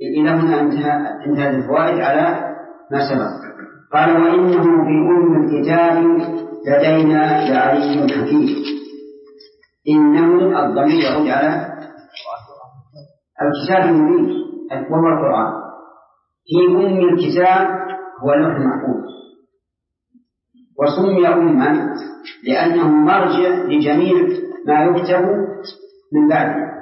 إلى هنا انتهت الفوائد على ما سبق. قال وإنه في أم الكتاب لدينا لعلي حكيم. إنه الضمير يعود على الكتاب المبين وهو القرآن. في أم الكتاب هو اللوح المحفوظ، وسمي أما لأنه مرجع لجميع ما يكتب من بعده.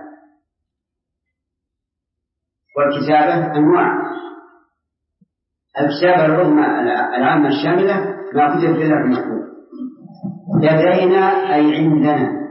والكتابة أنواع: الكتابة العظمى العامة الشاملة ما كتب في اللوح المحفوظ. لدينا أي عندنا،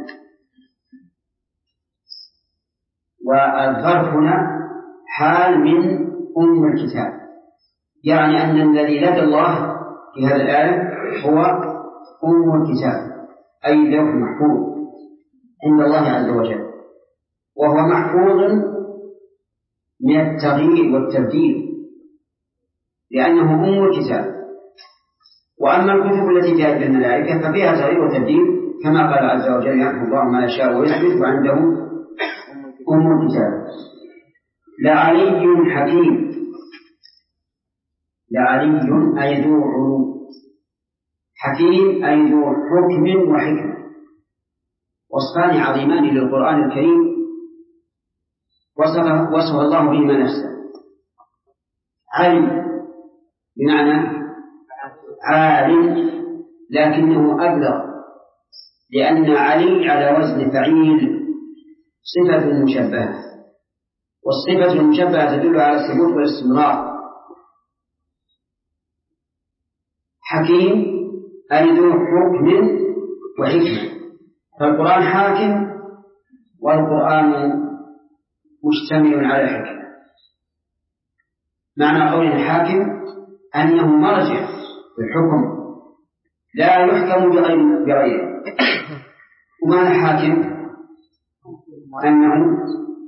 والظرف هنا حال من أم الكتاب، يعني أن الذي لدى الله في هذه الآية هو أم الكتاب، أي اللوح المحفوظ عند الله عز وجل، وهو محفوظ من التغيير والتبديل لأنه أم الكتاب. وأما الكتب التي جاءت بالملائكة ففيها تغيير وتبديل كما قال عز وجل يحفظ الله ما يشاء ويثبت وعنده أم الكتاب. لعلي حكيم. لعلي أي ذو علو، حكيم أي ذو حكم وحكمة، وصفان عظيمان للقرآن الكريم وصف الله بهما نفسه. علي بمعنى عالم، لكنه أبلغ، لأن علي على وزن فعيل صفة مشبهة، والصفة المشبهة تدل على الثبوت والاستمرار. حكيم أي ذو حكم وحكمة، فالقرآن حاكم والقرآن مشتمل على حكمة. معنى قولنا حاكم أنه مرجع الحكم لا يحكم بغيره. ومعنى حاكم أنه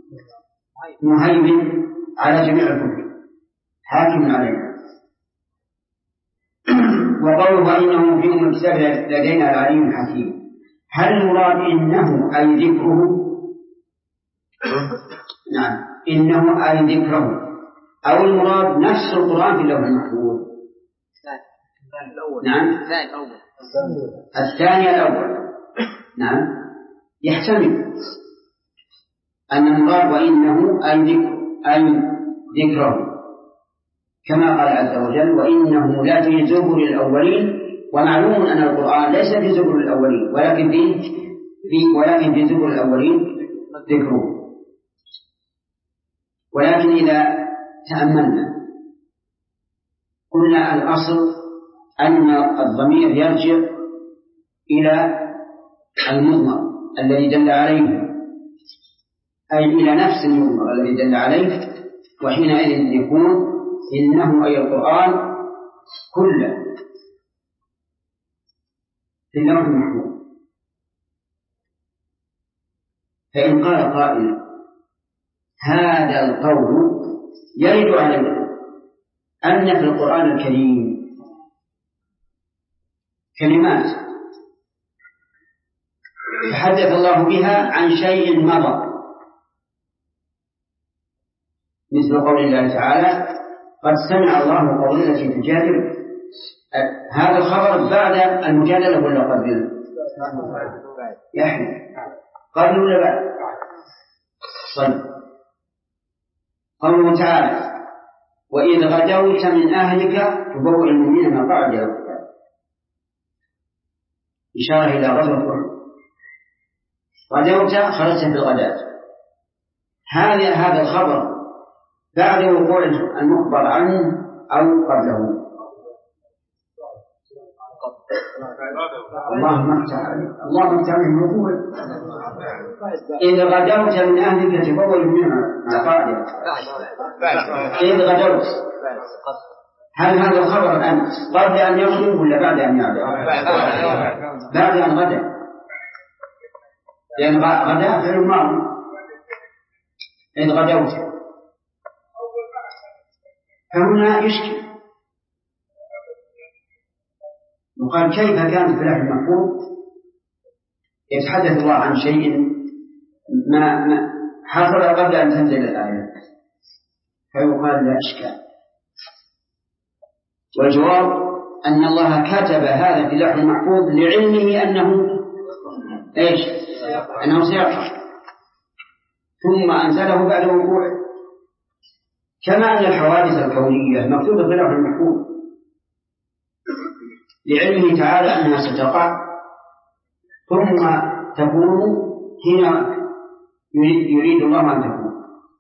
مهيمن على جميع الكتب، حاكم عليها. وقوله إنه في أم الكتاب لدينا العليم الحكيم، هل المراد إنه أي ذكره؟ نعم، إنه أي ذكره، أو المراد نفس القرآن في اللوح المحفوظ؟ نعم، الثاني الأول. نعم، يحتمل أن المراد وإنه أي ذكره، كما قال عز وجل وإنه لا في زبر الأولين. ومعلوم أن القرآن ليس في زبر الأولين، ولكن في زبر الأولين ذكره. ولكن إذا تأملنا قلنا الأصل أن الضمير يرجع إلى المضمر الذي دل عليه، أي إلى نفس المضمر الذي دل عليه، وحينئذ يكون إنه أي القرآن كله في اللوح المحفوظ. فإن قال قائل هذا القول يرد علينا أن في القرآن الكريم كلمات تحدث الله بها عن شيء مضى، مثل قول الله تعالى قد سمع الله قول التي تجادل. هذا الخبر بعد المجادلة ولا قبل؟ يحيى قبل ولا بعد؟ طيب، قوله تعالى وإذ غدوت من أهلك تبوئ المؤمنين مقاعد للقتال، إشارة إلى غزوة أحد. غدوت خرجت في الغداة. هذا الخبر بعد وقوع المخبر عنه أو قبله؟ اللهم افتح عليه الوقوع. إذ غدوت من أهلك تبوئ المؤمنين مقاعد. إذ غدوت، هل هذا الخبر أمس قبل أن يغدو ولا بعد أن يغدو؟ بعد أن غدا، لأن غدا فعل ماضي. إذ غدوت، فهنا يشكل، وقال كيف كان في اللوح المحفوظ يتحدث الله عن شيء ما حصل قبل أن تنزل الآيات؟ فيقال لا إشكال. والجواب أن الله كتب هذا في اللوح المحفوظ لعلمه أنه سيقع، ثم أنزله بعد وقوعه، كما أن الحوادث الكونية مكتوبة في اللوح المحفوظ لعلمه تعالى أنها ستقع ثم تكون حين يريد الله أن تكون.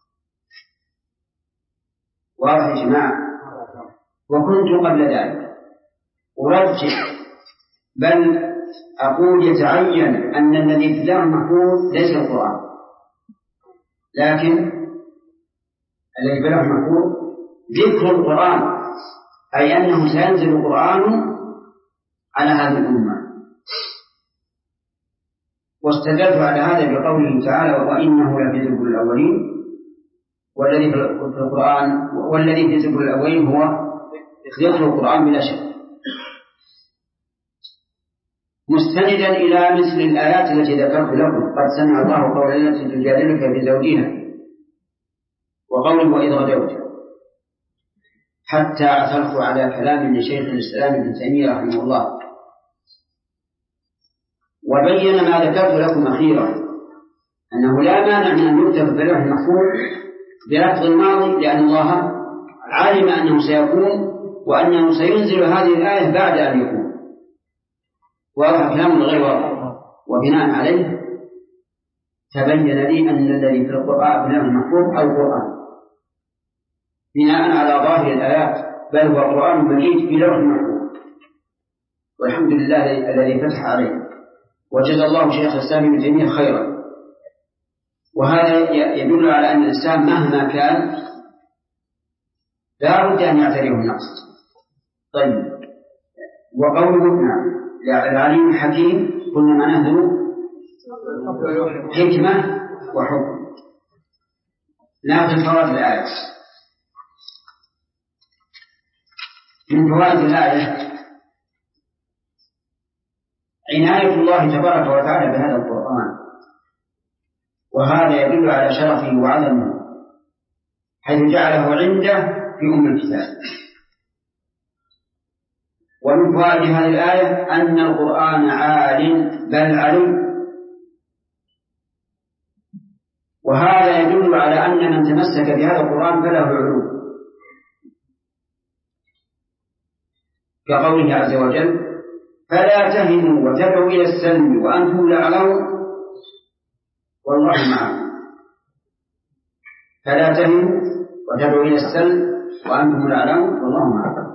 واضح يا جماعة؟ وكنت قبل ذلك أرجح بل أقول يتعين أن الذي في اللوح المحفوظ ليس القرآن، لكن الذي في اللوح المحفوظ ذكر القرآن، أي أنه سينزل القرآن على هذه الأمة. واستدلت على هذا بقوله تعالى وإنه لفي زبر الأولين، والذي في القرآن والذي في زبر الأولين هو ذكر القرآن بلا شك، مستندا إلى مثل الآيات التي ذكرت لكم قد سمع الله قول التي تجادلك في زوجها وقوله وإذ غدوت، حتى عثرت على كلام لشيخ الإسلام ابن تيمية رحمه الله، وبين ما ذكرت لكم أخيرا أنه لا مانع من أن يكتب في اللوح المحفوظ بلفظ الماضي، لأن الله علم أنه سيكون وأنه سينزل هذه الآية بعد أن يكون. واضح كلام غير واضح. وبناء عليه تبين لي أن الذي في القرآن في اللوح المحفوظ القرآن بناء على ظاهر الآيات، بل هو قرآن مجيد في لوح المحفوظ، والحمد لله الذي فتح عليه، وجزى الله شيخ الإسلام ابن تيمية خيرا. وهذا يدل على أن الإنسان مهما كان لا بد أن يعتريه النقص. طيب، وقوله العليم الحكيم قلنا معناه حكمة وحكم. ناخذ فوائد الآية. من فوائد الآية عناية الله تبارك وتعالى بهذا القرآن، وهذا يدل على شرفه وعظمه حيث جعله عنده في أم الكتاب. ومن فوائد هذه الآية أن القرآن عال بل علي، وهذا يدل على أن من تمسك بهذا القرآن فله علو، كقوله عز وجل فلا تهنوا وتدعوا إلى السلم وأنتم الأعلون والله معكم. فلا تهنوا وتدعوا إلى السلم وأنتم الأعلون والله معكم.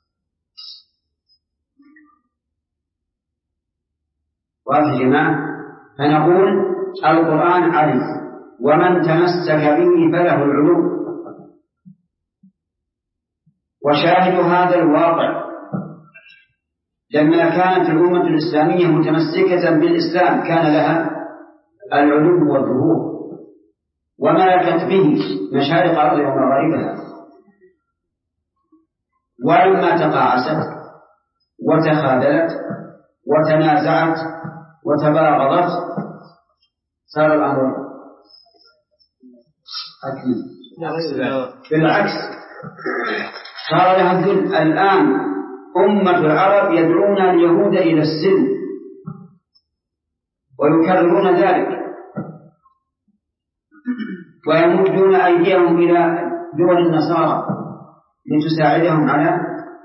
واضح يا جماعة؟ فنقول القرآن علم، ومن تمسك به فله العلو. وشاهد هذا الواقع لما كانت الأمة الإسلامية متمسكة بالإسلام كان لها العلو والظهور، وملكت به مشارق الأرض ومغاربها. ولما تقاعست وتخاذلت وتنازعت وتباغضت صار الأمر بالعكس، صار لها الذل. الآن أمة العرب يدعون اليهود إلى السلم ويكررون ذلك، ويمدون أيديهم إلى دول النصارى لتساعدهم على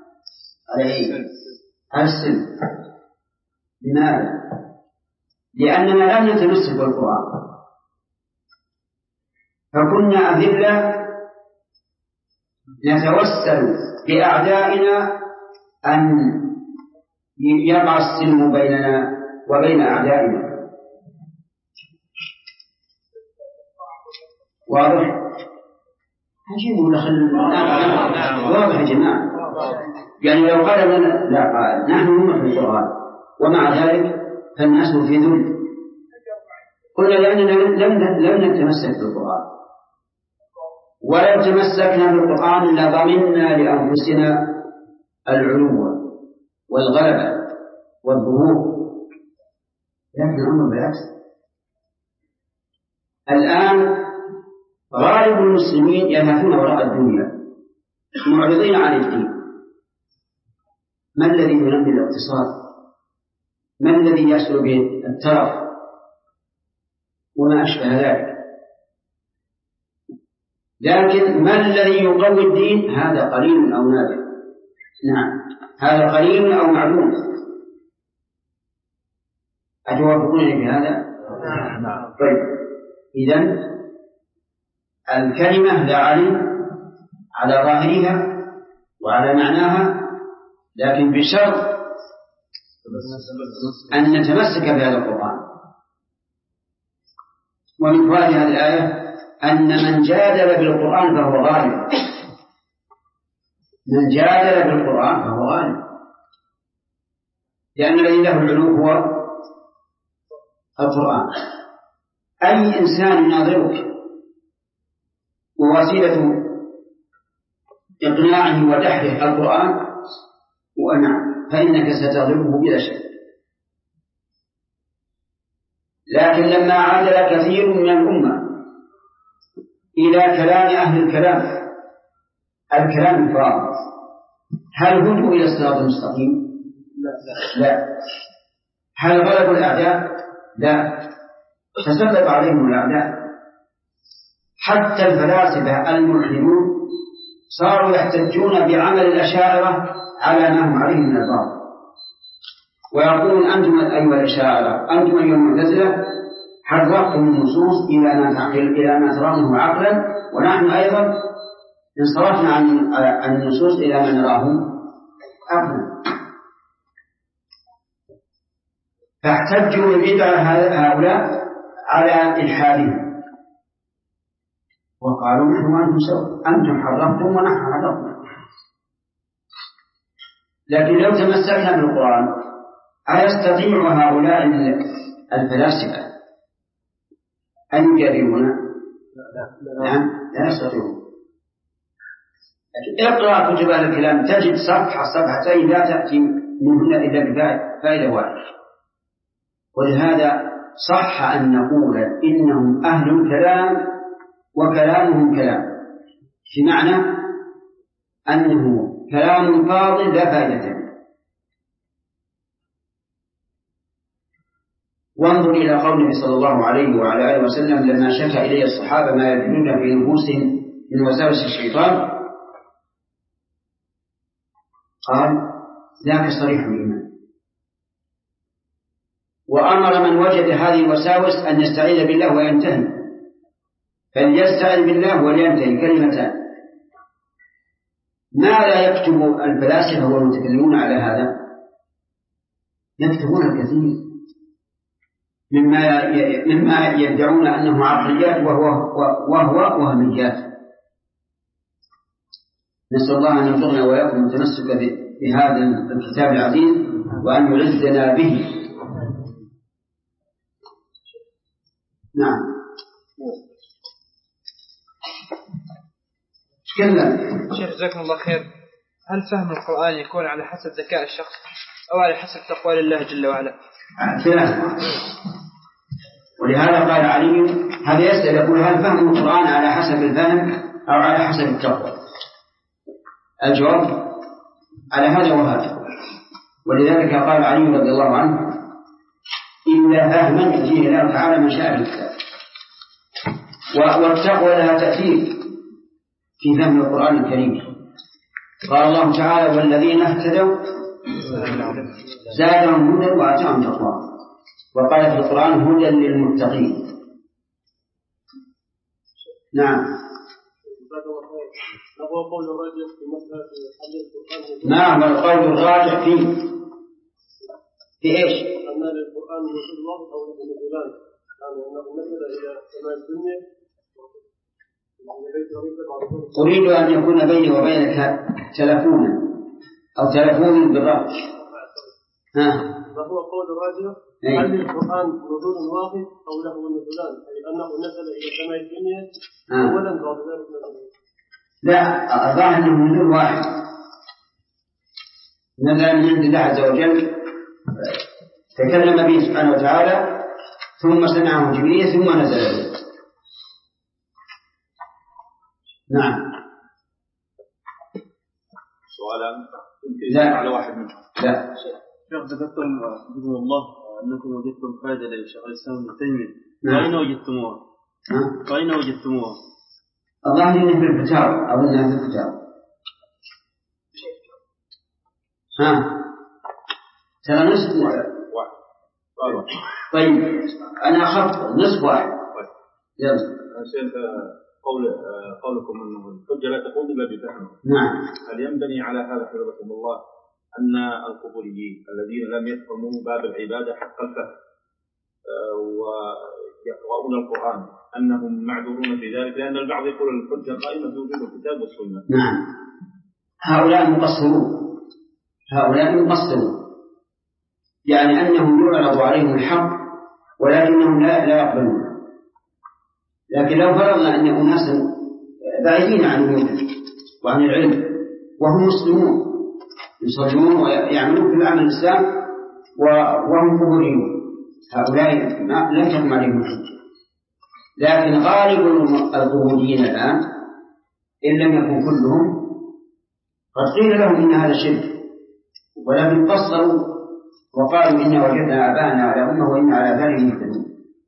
السلم. لماذا؟ لأننا لم نتمسك بالقرآن، فكنا أذلة نتوسل بأعدائنا أن يقع السلم بيننا وبين أعدائنا. واضح؟ عجيب ولا واضح يا جماعة؟ يعني لو قال لنا لا قال نحن نؤمن بالقرآن ومع ذلك فالناس في ذل، قلنا لأننا لم نتمسك بالقرآن، ولو تمسكنا بالقرآن لضمننا لأنفسنا العلو والغلبة والظهور. لكن الأمر بالعكس. الآن غالب المسلمين يلهثون وراء الدنيا معرضين عن الدين. ما الذي ينمي الاقتصاد؟ ما الذي يحصل به الترف وما أشبه ذلك؟ لكن ما الذي يقوي الدين؟ هذا قليل أو نادر. نعم، هذا قليل أو معلوم. أتوافقونني بهذا؟ نعم. طيب، إذن الكلمة لا على ظاهرها وعلى معناها، لكن بشرط أن نتمسك بهذا القرآن. ومن فوائد هذه الآية أن من جادل بالقرآن فهو غالب. من جادل بالقرآن فهو غالب، لأن الذي له العلو هو القرآن. أي إنسان يناظرك ووسيلة إقناعه ودحره القرآن فإنك ستغلبه بلا شك. لكن لما عادل كثير من الأمة إلى كلام أهل الكلام الفاضل، هل هدوا إلى الصراط المستقيم؟ لا. هل غلبوا الأعداء؟ لا. تسلط عليهم الأعداء. حتى الفلاسفة الملحدون صاروا يحتجون بعمل الأشاعرة على ما هم عليه من الباطل، ويقولون أنتم أيها الأشاعرة، أنتم أيها المعتزلة، حرفتم النصوص إلى ما ترونه عقلا، ونحن أيضا انصرفنا عن النصوص إلى ما نراه عقلا. فاحتجوا ببدع هؤلاء على إلحادهم، وقالوا نحن وأنتم سوا، أنتم حرفتم ونحن حرفنا. لكن لو تمسكنا بالقرآن أيستطيع هؤلاء الفلاسفة أن يجادلونا؟ نعم، لا يستطيعون. لكن اقرأ كتب أهل الكلام تجد صفحتين لا تأتي منهن إلا بفائدة واحدة. ولهذا صح أن نقول إنهم أهل الكلام وكلامهم كلام، في معنى أنه كلام فاضل لا فائدة. وانظر إلى قوله صلى الله عليه وعلى آله وسلم لما شكى إليه الصحابة ما يجدون في نفوسهم من وساوس الشيطان، قال ذاك صريح الإيمان. وأمر من وجد هذه الوساوس أن يستعيذ بالله وينتهي، فليستعذ بالله ولينتهي، كلمتان. ماذا يكتب الفلاسفة والمتكلمون على هذا؟ يكتبون الكثير مما يدعون أنه عقليات وهو وهميات. نسأل الله أن يرزقنا وإياكم التمسك بهذا الكتاب العزيز وأن يعزنا به. نعم، تكلم شيخ جزاكم الله خير. هل فهم القرآن يكون على حسب ذكاء الشخص أو على حسب تقوى لله جل وعلا؟ ثلاثة. ولهذا قال علي هذا يسأل يقول هل فهم القرآن على حسب الفهم أو على حسب التقوى؟ الجواب على هذا وهذا. ولذلك قال علي رضي الله عنه إلا فهما يأتيه الله تعالى من شاء بالكتاب. والتقوى لها تأثير في فهم القرآن الكريم. قال الله تعالى والذين اهتدوا زادهم هدى وآتاهم تقوى. وقال في القرآن هدى للمتقين. نعم. ما هو القول الراجح في ايش؟ أن القرآن نزول الله أو نزولان، يعني أنه نزل إلى سماء الدنيا. أريد أن يكون بيني وبينك تلفونا أو تلفون بالرأي. فهو قول الراجح هل القرآن نزول واحد أو له نزولان، أي أنه نزل إلى سماء الدنيا أولا بعد ذلك نزل. لا، الظاهر أنه نزول واحد، نزل من عند الله عز وجل تكلم به سبحانه وتعالى ثم سمعه جبريل ثم نزل به. نعم. سؤالا يمكن على واحد منهم. لا. شيخ ذكرتم بإذن الله أنكم وجدتم فائدة لشيخ الإسلام ابن تيمية. أين وجدتموها؟ أين وجدتموها؟ الله إنه في الفتاوى أو إنها في الفتاوى. ترى نصف واحد. طيب أنا أخذت نصف واحد. يلا. شيخ قولكم أنه الحجة لا تقوم إلا بفهم. نعم. هل ينبني على هذا حفظكم الله أن القبوريين الذين لم يفهموا باب العبادة حق الفهم ويقرؤون القرآن أنهم معذورون في ذلك، لأن البعض يقول الحجة قائمة بوجود الكتاب والسنة؟ نعم. هؤلاء مقصرون يعني أنهم يعرض عليهم الحق ولكنهم لا يقبلون. لكن لو فرضنا أن أناسا بعيدين عن الهدى وعن العلم وهم مسلمون يصلون ويعملون في العمل الإسلام وهم قبوريون، هؤلاء لم تكن عليهم الحجة. لكن غالب القبوريين الآن إن لم يكن كلهم قد قيل لهم إن هذا شرك ولم يقصروا وقالوا إنا وجدنا آباءنا على أمة وإنا على ذلك مهتدون.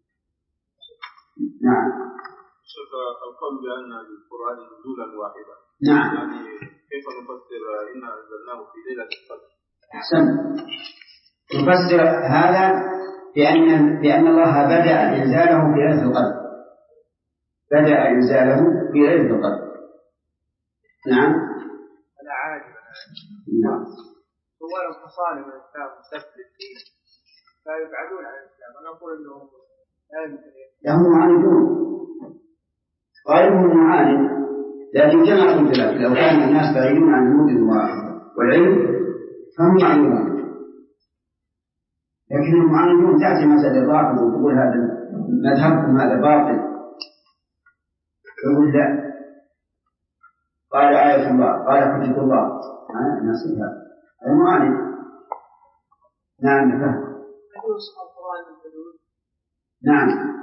نعم. القول بأن القرآن نزولا واحدا. نعم. يعني كيف نفسر إنا أنزلناه في ليلة القدر؟ أحسن. نفسر هذا بأن الله بدأ إنزاله في ليلة القدر. بدأ إنزاله في ليلة القدر. نعم. أنا عاجب. نعم. هو المصالح من الإسلام مستفد الدين لا يبعدون عن الإسلام. أنا أقول إنهم لا يمكن. هم معاندون. غالبهم معاند، لكن كما قلت لك لو كان الناس بعيدون عن المدن والعلم فهم معاندون. لكن المعاندون تأتي مسألة باطل وتقول هذا مذهبكم هذا باطل، يقول لا، قال آية الله قال حجة الله نصيحة المعاند. نعم فهم. نعم.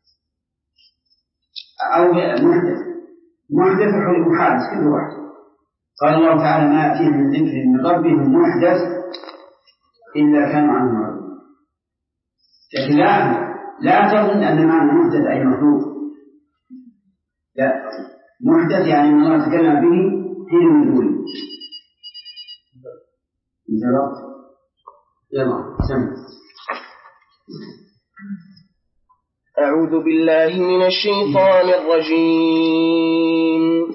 أو محدث وحادث كل واحد. قال الله تعالى ما يأتيهم من ذكر من ربهم محدث إلا كانوا عنه معرضين. لكن لا تظن أن معنى محدث أي مخلوق، لا، محدث يعني أن الله تكلم به حين نزوله. يلا سمع. أعوذ بالله من الشيطان الرجيم.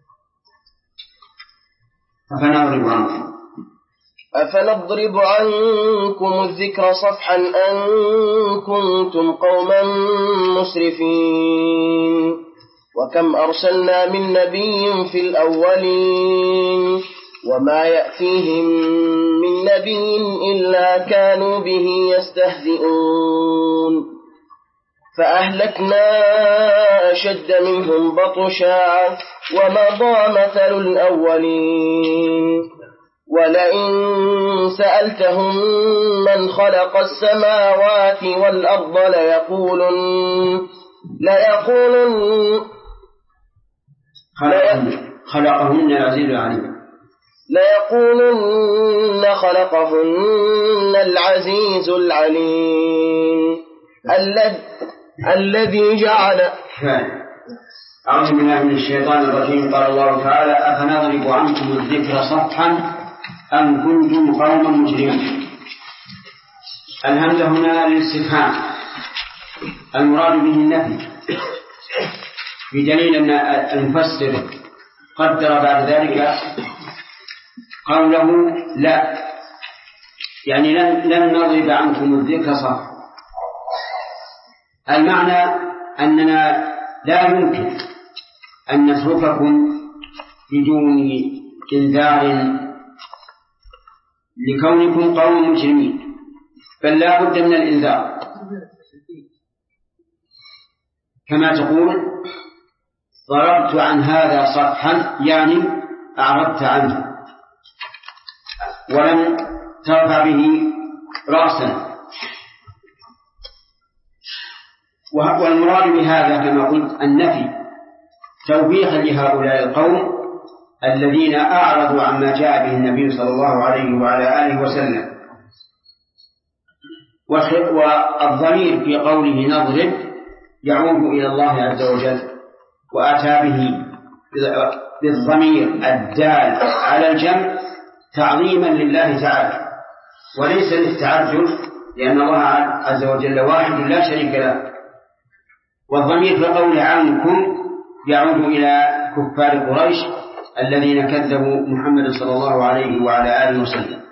أفنضرب عنكم الذكر صفحا أن كنتم قوما مسرفين. وكم أرسلنا من نبي في الأولين وما يأتيهم من نبي إلا كانوا به يستهزئون. فأهلكنا أشد منهم بطشا ومضى مثل الأولين. ولئن سألتهم من خلق السماوات والأرض خلقهن العزيز العليم. ليقولن خلقهن العزيز العليم الذي جعل. أعوذ بالله من الشيطان الرجيم. قال الله تعالى أفنضرب عنكم الذكر صفحا أم كنتم قوما مجرمين. الهمزة هنا للاستفهام، المراد به النفي، بدليل أن المفسر قدر بعد ذلك قوله لا، يعني لن نضرب عنكم الذكر صفحا. المعنى أننا لا يمكن أن نترككم بدون إنذار لكونكم قوم مجرمين، بل لا بد من الإنذار. كما تقول ضربت عن هذا صفحا، يعني أعرضت عنه ولم ترفع به رأسا. والمراد بهذا كما قلت النفي، توبيخا لهؤلاء القوم الذين أعرضوا عما جاء به النبي صلى الله عليه وعلى آله وسلم. والضمير في قوله نضرب يعود إلى الله عز وجل، وأتى به بالضمير الدال على الجمع تعظيما لله تعالى وليس للتعجب، لأن الله عز وجل واحد لا شريك له. والضمير في قوله عنكم يعود إلى كفار قريش الذين كذبوا محمد صلى الله عليه وعلى آله وسلم.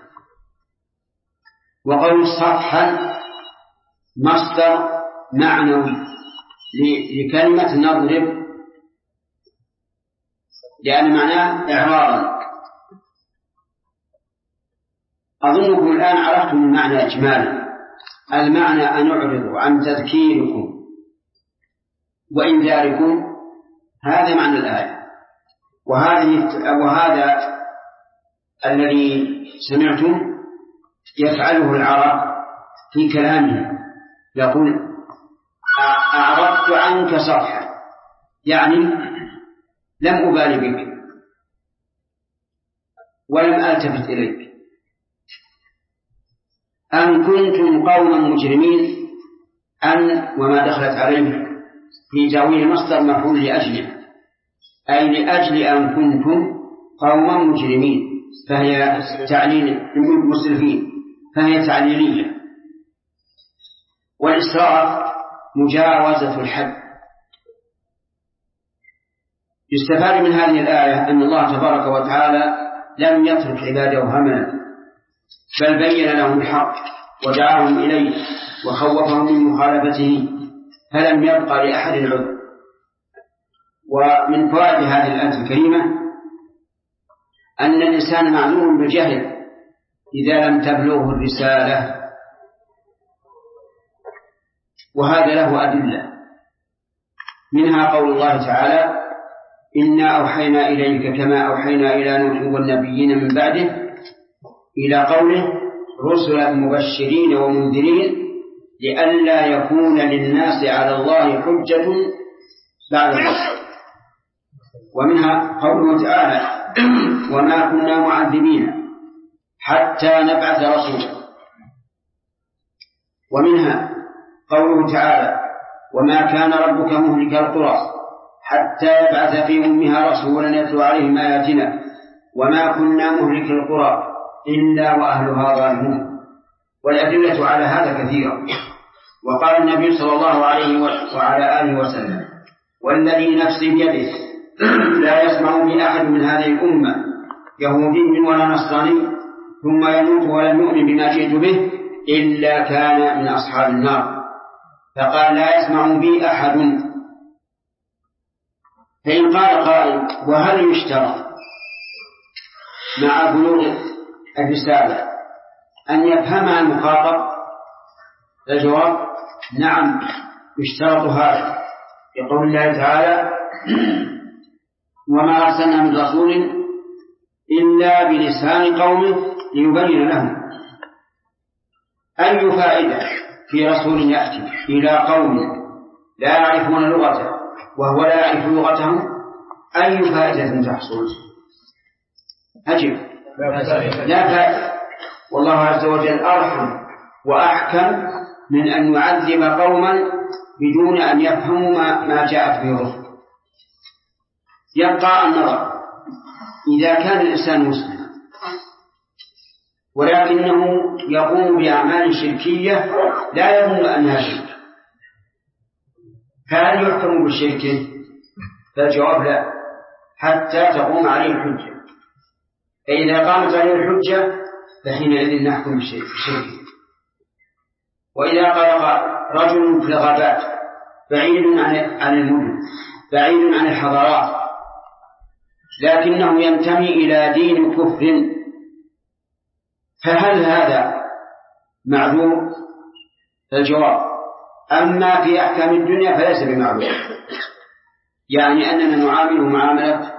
وقول صفحا مصدر معنوي لكلمة نضرب، لأن معناه إعراضا. أظنكم الآن عرفتم المعنى إجمالا. المعنى أن أعرض عن تذكيركم وإنذاركم، هذا معنى الآية. وهذا الذي سمعتم يفعله العرب في كلامهم، يقول أعرضت عنك صفحا، يعني لم أبالي بك ولم ألتفت إليك. أن كنتم قوما مجرمين، أن وما دخلت عليه في تأويل مصدر مفعول لأجله، أي لأجل أن كنتم قوما مجرمين، فهي تعليل مسرفين، فهي تعليلية. والإسراف مجاوزة الحد. يستفاد من هذه الآية أن الله تبارك وتعالى لم يترك عباده هملا، بل بين لهم الحق ودعاهم إليه وخوفهم من مخالفته، فلم يبقى لأحد عذر. ومن فوائد هذه الآية الكريمة أن الإنسان معذور بالجهل إذا لم تبلغه الرسالة، وهذا له أدلة، منها قول الله تعالى إنا أوحينا إليك كما أوحينا إلى نوح والنبيين من بعده، إلى قوله رسلا مبشرين ومنذرين لئلا يكون للناس على الله حجة بعد الرسل. ومنها قوله تعالى وما كنا معذبين حتى نبعث رسولا. ومنها قوله تعالى وما كان ربك مهلك القرى حتى يبعث في أمها رسولا يتلو عليهم آياتنا وما كنا مهلك القرى إلا وأهلها ظالمون. والأدلة على هذا كثيرة. وقال النبي صلى الله عليه وعلى آله وسلم والذي نفسي بيده لا يسمع بي أحد من هذه الأمة يهودي ولا نصراني ثم يموت ولم يؤمن بما جئت به إلا كان من أصحاب النار. فقال لا يسمع بي أحد. فإن قال قائل وهل يشترط مع بلوغ الرسالة أن يفهمها المخاطب؟ الجواب نعم يشترط هذا، يقول الله تعالى وما أرسلنا من رسول إلا بلسان قومه ليبين لهم. أي فائدة في رسول يأتي إلى قوم لا يعرفون لغته وهو لا يعرف لغتهم؟ أي فائدة تحصل؟ أجب لا فائدة. والله عز وجل أرحم وأحكم من أن يعذب قوما بدون أن يفهموا ما جاءت به الرسل. يبقى النظر إذا كان الإنسان مسلما ولكنه يقوم بأعمال شركية لا يظن أنها شرك، فهل يحكم بالشرك؟ فالجواب لا حتى تقوم عليه الحجة. فإذا قامت عليه الحجة فحينئذ نحكم بالشرك. وإذا قال رجل في الغابات بعيد عن المدن بعيد عن الحضارات لكنه ينتمي إلى دين كفر، فهل هذا معذور؟ الجواب أما في أحكام الدنيا فليس بمعذور، يعني أننا نعامله معاملة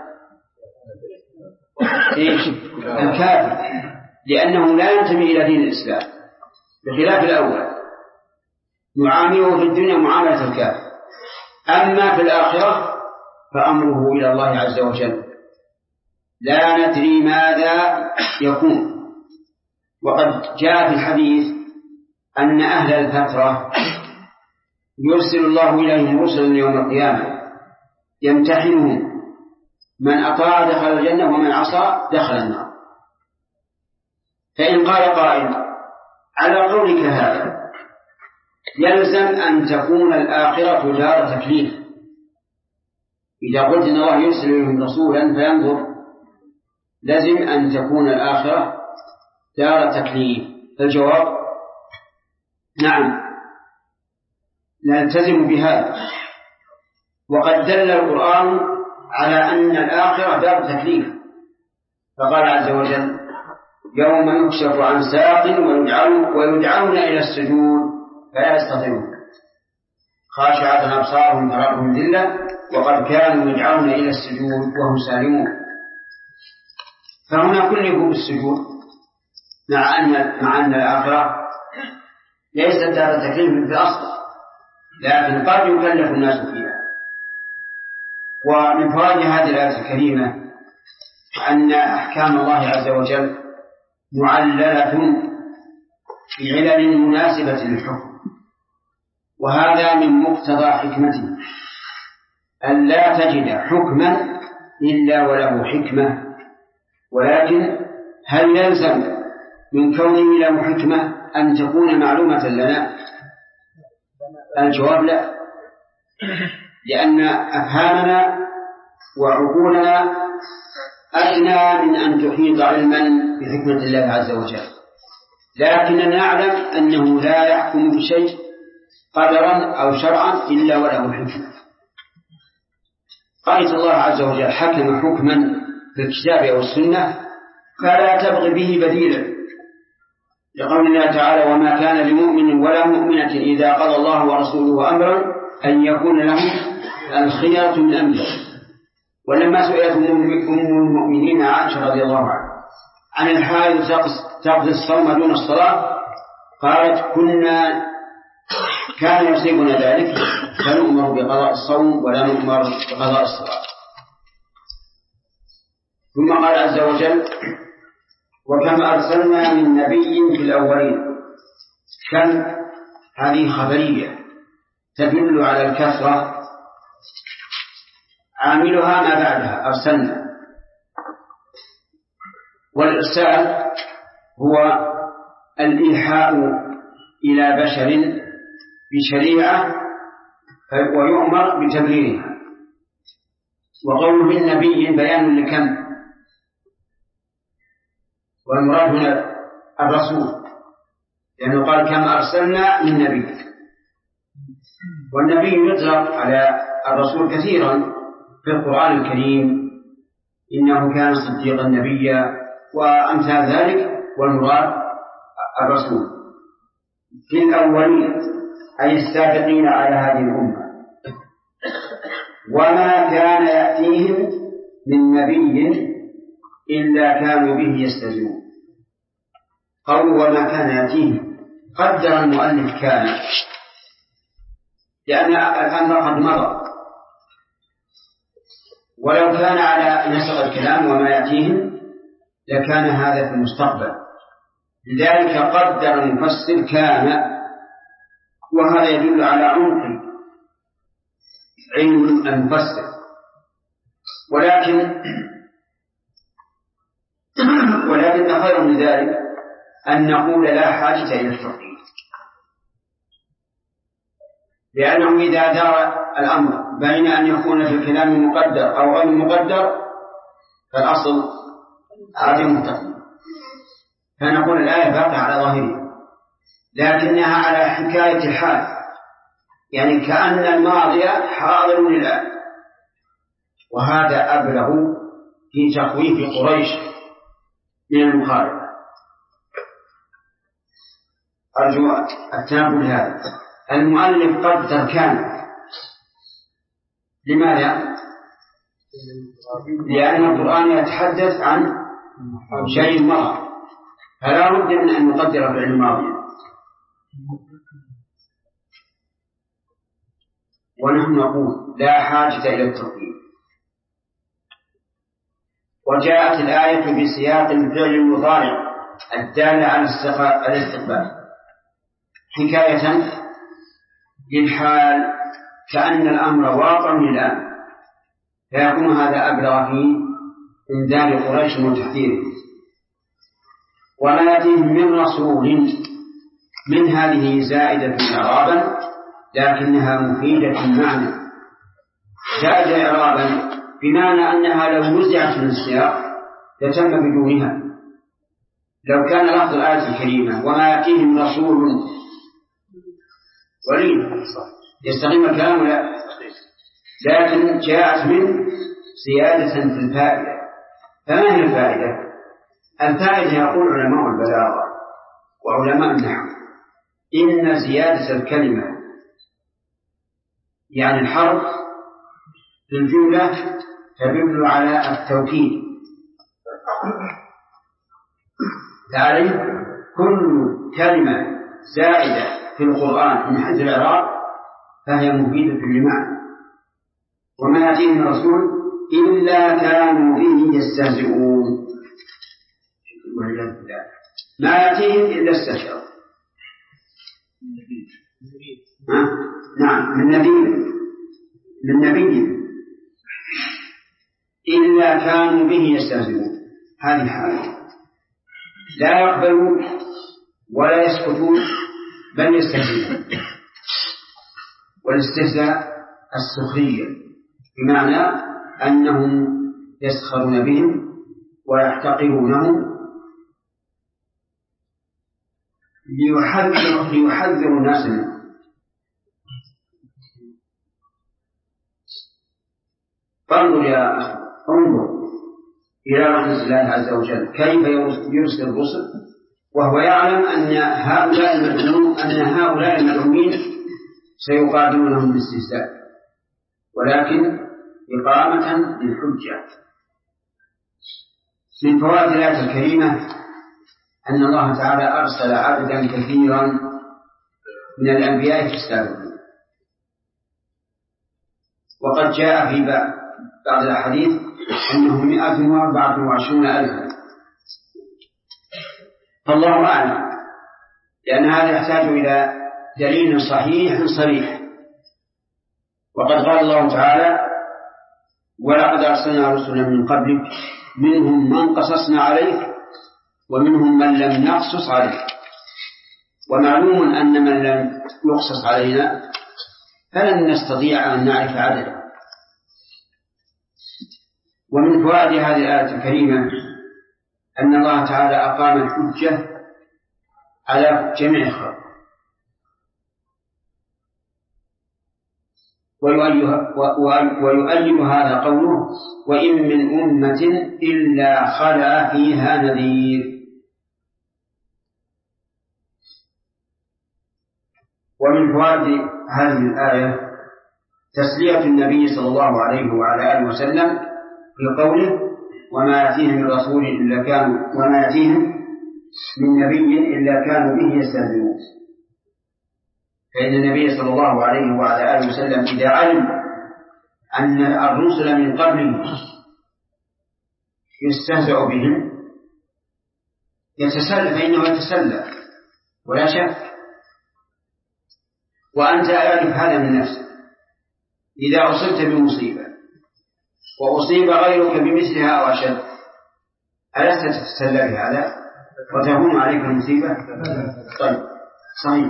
الكافر لأنه لا ينتمي إلى دين الإسلام، بخلاف الأول نعامله في الدنيا معاملة الكافر. أما في الآخرة فأمره إلى الله عز وجل، لا ندري ماذا يكون. وقد جاء في الحديث أن أهل الفترة يرسل الله إليهم رسلا يوم القيامة يمتحنهم، من أطاع دخل الجنة ومن عصى دخل النار. فإن قال قائل على قولك هذا يلزم أن تكون الآخرة دار تكليف، إذا قلت إن الله يرسل إليهم رسولا فينظر لازم أن تكون الآخرة دار تكليف. الجواب نعم نلتزم بهذا، وقد دل القرآن على أن الآخرة دار تكليف، فقال عز وجل يوم يكشف عن ساق ويدعون إلى السجود فلا يستطيعون خاشعة أبصارهم تراهم ذلة وقد كانوا يدعون إلى السجود وهم سالمون. فهنا كلفوا بالسجود مع أن الآخرة ليست دار تكليف في الأصل، لكن قد يكلف الناس فيها. ومن فوائد هذه الآية الكريمة أن أحكام الله عز وجل معللة في علل مناسبة للحكم، وهذا من مقتضى حكمته أن لا تجد حكما إلا وله حكمة. ولكن هل يلزم من كونه له حكمة أن تكون معلومة لنا؟ الجواب لا، لأن أفهامنا وعقولنا أدنى من أن تحيط علما بحكمة الله عز وجل، لكننا نعلم أنه لا يحكم بشيء قدرا أو شرعا إلا وله حكمة. قال الله عز وجل حكم حكما في الكتاب أو السنة فلا تبغي به بديلا، لقول الله تعالى وما كان لمؤمن ولا مؤمنة إذا قضى الله ورسوله أمرا أن يكون لهم الخيرة من أمره. ولما سئلت أم المؤمنين عائشة رضي الله عنها عن الحائض تقضي الصوم دون الصلاة قالت كان يصيبنا ذلك فنؤمر بقضاء الصوم ولا نؤمر بقضاء الصلاة. ثم قال عز وجل وكم أرسلنا من نبي في الأولين. كم هذه خبرية تدل على الكثرة، عاملها ما بعدها أرسلنا. والإرسال هو الإيحاء إلى بشر بشريعة ويؤمر بتبليغها. وقول بالنبي بيان لكم، والمراد هنا الرسول، لأنه قال كم أرسلنا من نبي، والنبي يطلق على الرسول كثيرا في القرآن الكريم، إنه كان صديقا نبيا وأمثال ذلك، والمراد الرسول في الأولين أي السابقين على هذه الأمة. وما كان يأتيهم من نبي إلا كانوا به يستهزئون. قالوا وما كان يأتيهم، قدر المؤلف كان، لأن الأمر قد مضى، ولو كان على نسق الكلام وما يأتيهم لكان هذا في المستقبل. لذلك قدر المفسر كان، وهذا يدل على عمق علم المفسر. ولكن خير من ذلك أن نقول لا حاجة إلى التوحيد، لأنه إذا دار الأمر بين أن يكون في الكلام مقدر أو غير مقدر فالأصل عدم التقدير، فنقول الآية باقية على ظاهرها لكنها على حكاية الحال، يعني كأن الماضي حاضر للآن. وهذا أبلغ في تخويف قريش من المخالفة. أرجو التنبه هذا. المؤلف قدر كان، لماذا؟ لأن القرآن يتحدث عن شيء مضى، فلا بد من أن نقدر فعل الماضي. ونحن نقول لا حاجة إلى التوحيد، وجاءت الآية بسياق الفعل المضارع الدال على الاستقبال حكاية للحال كأن الأمر واقع الآن، فيكون هذا أبلغ في إنذار قريش وتحذيره. وما يأتيهم من رسول من هذه زائدة إعرابا لكنها مفيدة معنى، زائدة إعرابا بمعنى أنها لو وزعت من السياق لتم بدونها. لو كان لفظ الآية الكريمة وما يأتيهم رسول وليد يستقيم الكلام لا، لكن جاءت من زيادة في الفائدة. فما هي الفائدة؟ الفائدة يقول علماء البلاغة وعلماء النحو إن زيادة الكلمة يعني الحرف في الجملة تدل على التوكيد. تعالي كل كلمة زائدة في القرآن من حيث الإعراب فهي مفيدة للمعنى. وما يأتيهم من رسول إلا كانوا به يستهزئون، ما يأتيهم إلا استهزئوا. نعم من نبي إلا كانوا به يستهزئون. هذه حالة لا يقبلون ولا يسكتون بل يستهزئون. والاستهزاء السخرية بمعنى أنهم يسخرون بهم ويحتقرونهم ليحذروا الناس منه. فانظر يا أخي، انظر إلى رحمة الله عز وجل كيف يرسل الرسل وهو يعلم أن هؤلاء المدعوين سيقابلونهم بالاستهزاء، ولكن إقامة للحجة. من فوائد الآية الكريمة أن الله تعالى أرسل عددا كثيرا من الأنبياء في السابقين، وقد جاء في بعض الأحاديث أنه 124,000. فالله أعلم، لأن هذا يحتاج إلى دليل صحيح صريح. وقد قال الله تعالى ولقد أرسلنا رسلا من قبلك منهم من قصصنا عليك ومنهم من لم نقصص عليك. ومعلوم أن من لم يقصص علينا فلن نستطيع أن نعرف عدده. ومن فوائد هذه الآية الكريمة أن الله تعالى أقام الحجة على جميع الخلق، ويؤيد هذا قوله وإن من أمة إلا خلا فيها نذير. ومن فوائد هذه الآية تسلية النبي صلى الله عليه وعلى آله وسلم في قوله وما يأتيهم من رسول إلا كانوا وما يأتيهم من نبي إلا كانوا به يستهزئون. فإن النبي صلى الله عليه وعلى آله وسلم إذا علم أن الرسل من قبله يستهزئ بهم يتسلى، فإنه يتسلى ولا شك. وأنت أعرف هذا من نفسك، إذا أصبت بمصيبة وأصيب غيرك بمثلها أو أشد ألست تتسلى بهذا وتهون عليك المصيبة؟ طيب صحيح.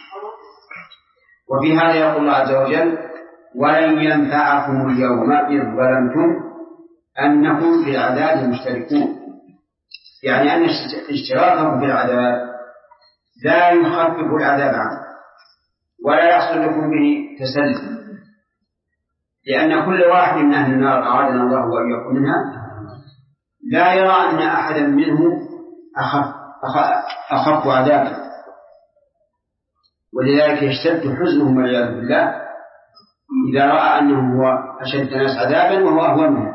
وفي هذا يقول الله عز وجل ولن ينفعكم اليوم إذ ظلمتم أنكم في العذاب مشتركون، يعني أن اشتراككم في العذاب لا يخفف العذاب عنه ولا يحصل لكم به تسلي، لأن كل واحد من أهل النار أعاذنا الله وإياكم منها لا يرى أن أحدا منه أخف عذابا، ولذلك يشتد حزنهم والعياذ بالله إذا رأى أنه هو أشد الناس عذابا وهو أهونهم.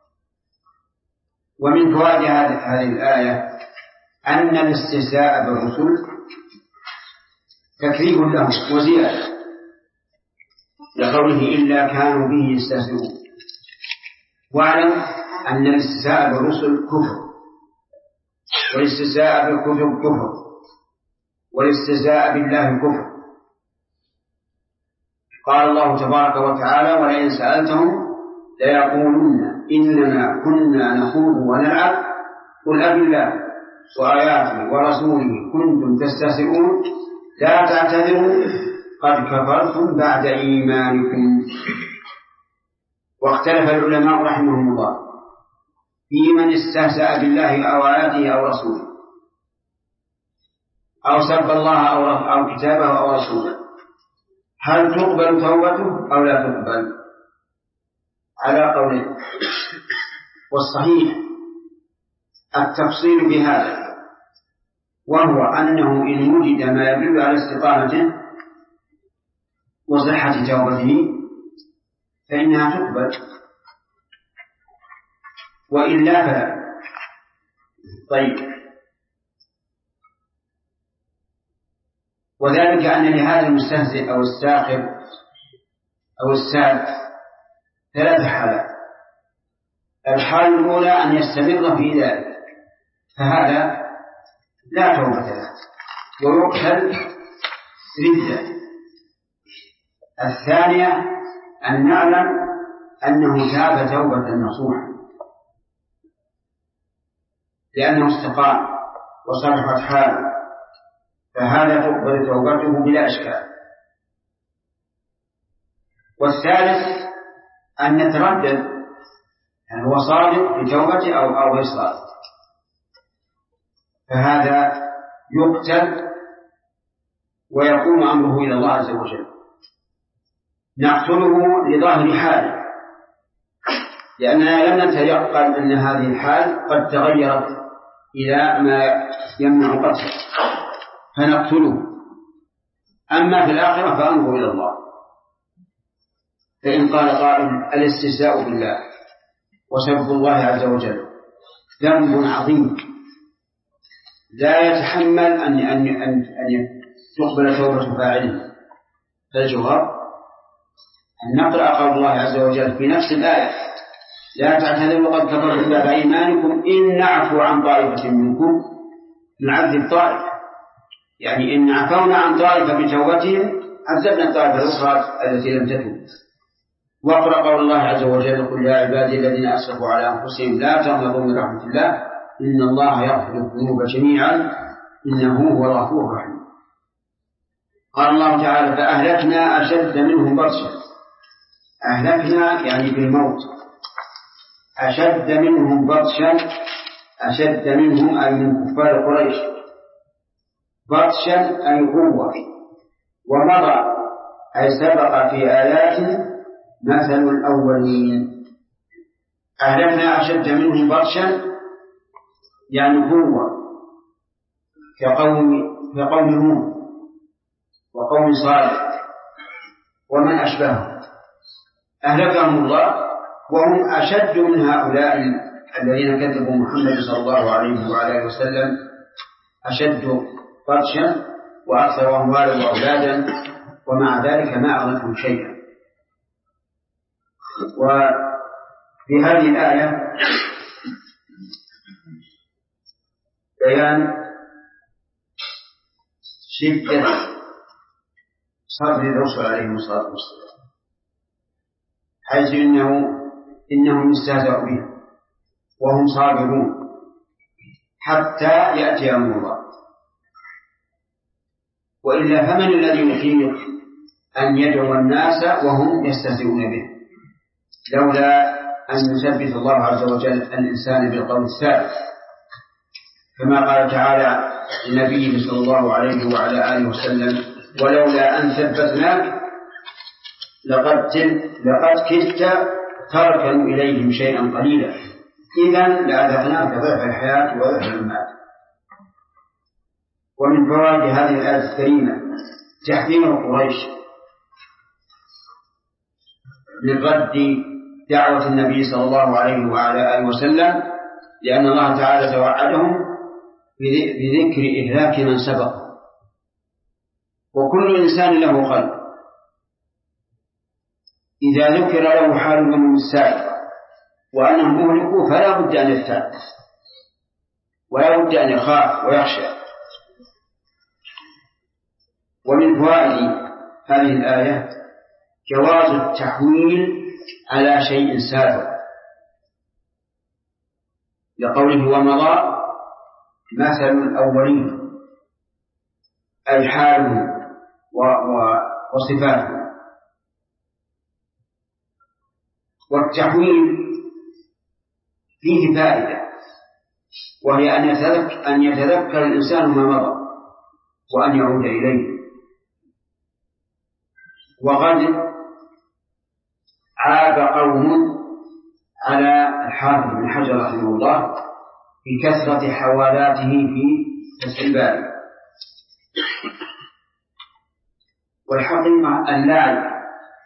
ومن فوائد هذه الآية أن الاستهزاء بالرسل تكذيب له وزيادة، لقوله إلا كانوا به يستهزئون. واعلم أن الاستهزاء بالرسل كفر، والاستهزاء بالكتب كفر، والاستهزاء بالله كفر. قال الله تبارك وتعالى: ولئن سألتهم ليقولن إنما كنا نخوض ونلعب قل أبالله وآياته ورسوله كنتم تستهزئون لا تعتذروا قد كفرتم بعد إيمانكم. واختلف العلماء رحمهم الله في من استهزأ بالله أو آياته أو رسوله، أو سب الله أو كتابه أو رسوله، هل تقبل توبته أو لا تقبل؟ على قولين، والصحيح التفصيل بهذا، وهو أنه إن وجد ما يدل على استقامته وصحة توبته فإنها تقبل، وإلا فلا. طيب، وذلك أن لهذا المستهزئ أو الساخر أو الساب 3 حالات. الحالة الأولى أن يستمر في ذلك، فهذا لا توبة له ويقتل ردة. الثانية أن نعلم أنه تاب توبة نصوحا لأنه استقام وصلحت حاله، فهذا تقبل توبته بلا إشكال. والثالث أن نتردد هل هو صادق في توبته أو غير صادق، فهذا يقتل ويقوم أمره إلى الله عز وجل. نقتله لظاهر حاله لأننا لم نتيقن أن هذه الحال قد تغيرت إلى ما يمنع قتله، فنقتله. أما في الآخرة فأمره إلى الله. فإن قال قائل: الاستهزاء بالله وسب الله عز وجل ذنب عظيم لا يتحمل أن تقبل توبة فاعله، فالجواب أن نقرأ قول الله عز وجل في نفس الآية: لا تعتذروا قد كفرتم بعد إيمانكم إن نعفو عن طائفة منكم نعذب طائفة، يعني إن عفونا عن طائفة بتوبتهم عذبنا الطائفة الأخرى التي لم تتوب. واقرأ قول الله عز وجل: قل يا عبادي الذين أسرفوا على أنفسهم لا تقنطوا من رحمة الله إن الله يغفر الذنوب جميعا إنه هو الغفور الرحيم. قال الله تعالى: فأهلكنا أشد منهم بطشا. أهلكنا يعني بالموت، أشد منهم بطشا، أشد منهم أي من كفار قريش، بطشا أي قوة، ومضى أي سبق في آيات مثل الأولين. أهلكنا أشد منهم بطشا يعني قوة، كقوم نوح وقوم صالح ومن أشبههم، أهلكهم الله وهم أشد من هؤلاء الذين كذبوا محمد صلى الله عليه وعلى وسلم، أشد بطشا وأكثر أموالا وأولادا، ومع ذلك ما أغنتهم شيئا. وفي هذه الآية بيان شدة صبر الرسل عليهم الصلاة والسلام، حيث إنهم يستهزئوا به وهم صابرون حتى يأتي أمر الله، وإلا فمن الذي يطيق أن يدعو الناس وهم يستهزئون به؟ لولا أن يثبت الله عز وجل الإنسان بالقول الثابت، كما قال تعالى لنبيه صلى الله عليه وعلى آله وسلم: ولولا أن ثبتناك لقد كدت تركن إليهم شيئا قليلا إذا لأذقناك ضعف الحياة وضعف الممات. ومن فوائد هذه الآية الكريمة تحذير قريش من رد دعوة النبي صلى الله عليه وعلى آله وسلم، لأن الله تعالى توعدهم بذكر إهلاك من سبق، وكل إنسان له قلب إذا ذكر له حال من السابق وأنهم مهلكوا فلا بد أن يفتح ولا بد أن يخاف ويخشى. ومن فوائد هذه الآية جواز التحويل على شيء سابق، لقوله ومضى مثل الأولين، أي حالهم وصفاتهم. والتحويل فيه فائدة، وهي أن يتذكر الإنسان ما مضى وأن يعود إليه. وقد عاب قوم على الحافظ بن حجر رحمه الله في كثرة حوالاته في تسعيباته، والحقيقة اللاعب،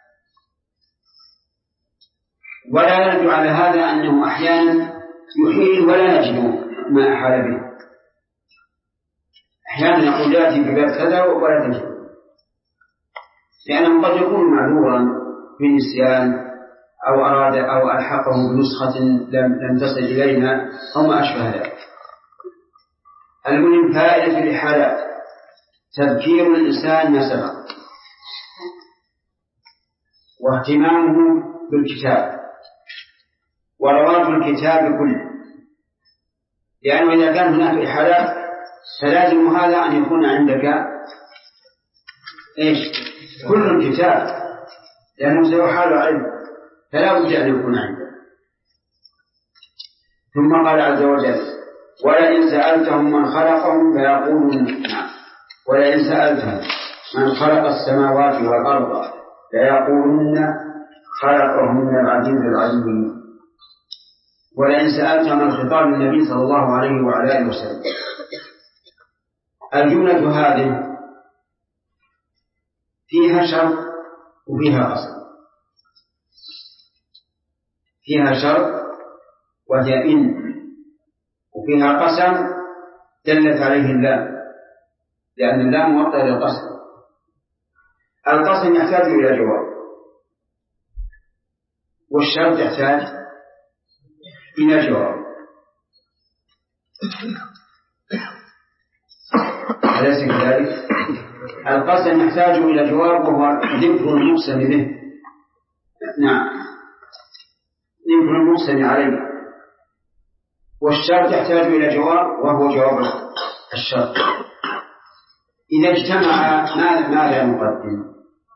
ولا يرد على هذا أنه أحيانا يحيل ولا نجد ما أحال به. أحيانا يقول يأتي بباب كذا ولا تجد، لأنه قد يكون معذورا بنسيان أو أراد أو ألحقه بنسخة لم تصل إلينا أو ما أشبه ذلك. المهم فائدة الإحالات تذكير الإنسان ما سبق، واهتمامه بالكتاب ورواج الكتاب كله، لأنه إذا كان هناك إحالات فلازم هذا أن يكون عندك كل الكتاب، لأنه سيحال عليه فلا بد أن يكون عنده. ثم قال عز وجل ولئن سألتهم من خلقهم فيقولون نعم، ولئن سألتهم من خلق السماوات والأرض فيقولون خلقهن العزيز العليم. ولئن سألتهم الخطاب للنبي صلى الله عليه وعلى آله وسلم. الجملة هذه فيها شرط وفيها قسم. فيها شرط وهي إن، وفيها قسم دلت عليه اللام، لأن اللام موطئ للقسم. القسم يحتاج إلى جواب، والشرط يحتاج إلى جواب. أليس كذلك؟ القسم يحتاج إلى جواب وهو ذكر المقسم به، نعم، ذكر المقسم عليه. والشرط يحتاج إلى جواب وهو جواب الشرط. إذا اجتمع ماذا نقدم؟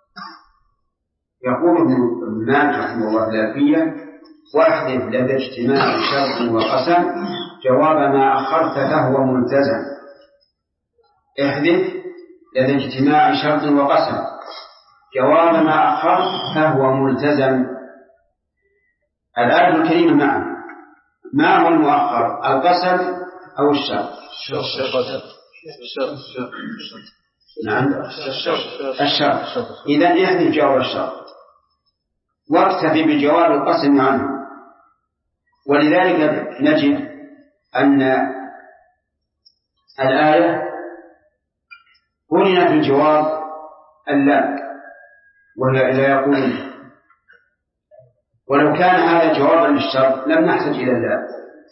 يقول ابن مالك رحمه الله الألفية واحذف لدى اجتماع شرط وقسم جواب ما أخرت فهو ملتزم. احذف لدى اجتماع شرط وقسم جواب ما أخرت فهو ملتزم. الآية الكريمة معه ما هو المؤخر، القسم أو الشرط؟ نعم الشرط. إذن احذف جواب الشرط واكتفي بجواب القسم عنه. ولذلك نجد أن الآية قرن في الجواب اللام وهي إذا يقول، ولو كان هذا جوابا للشرط لم نحتاج إلى اللام.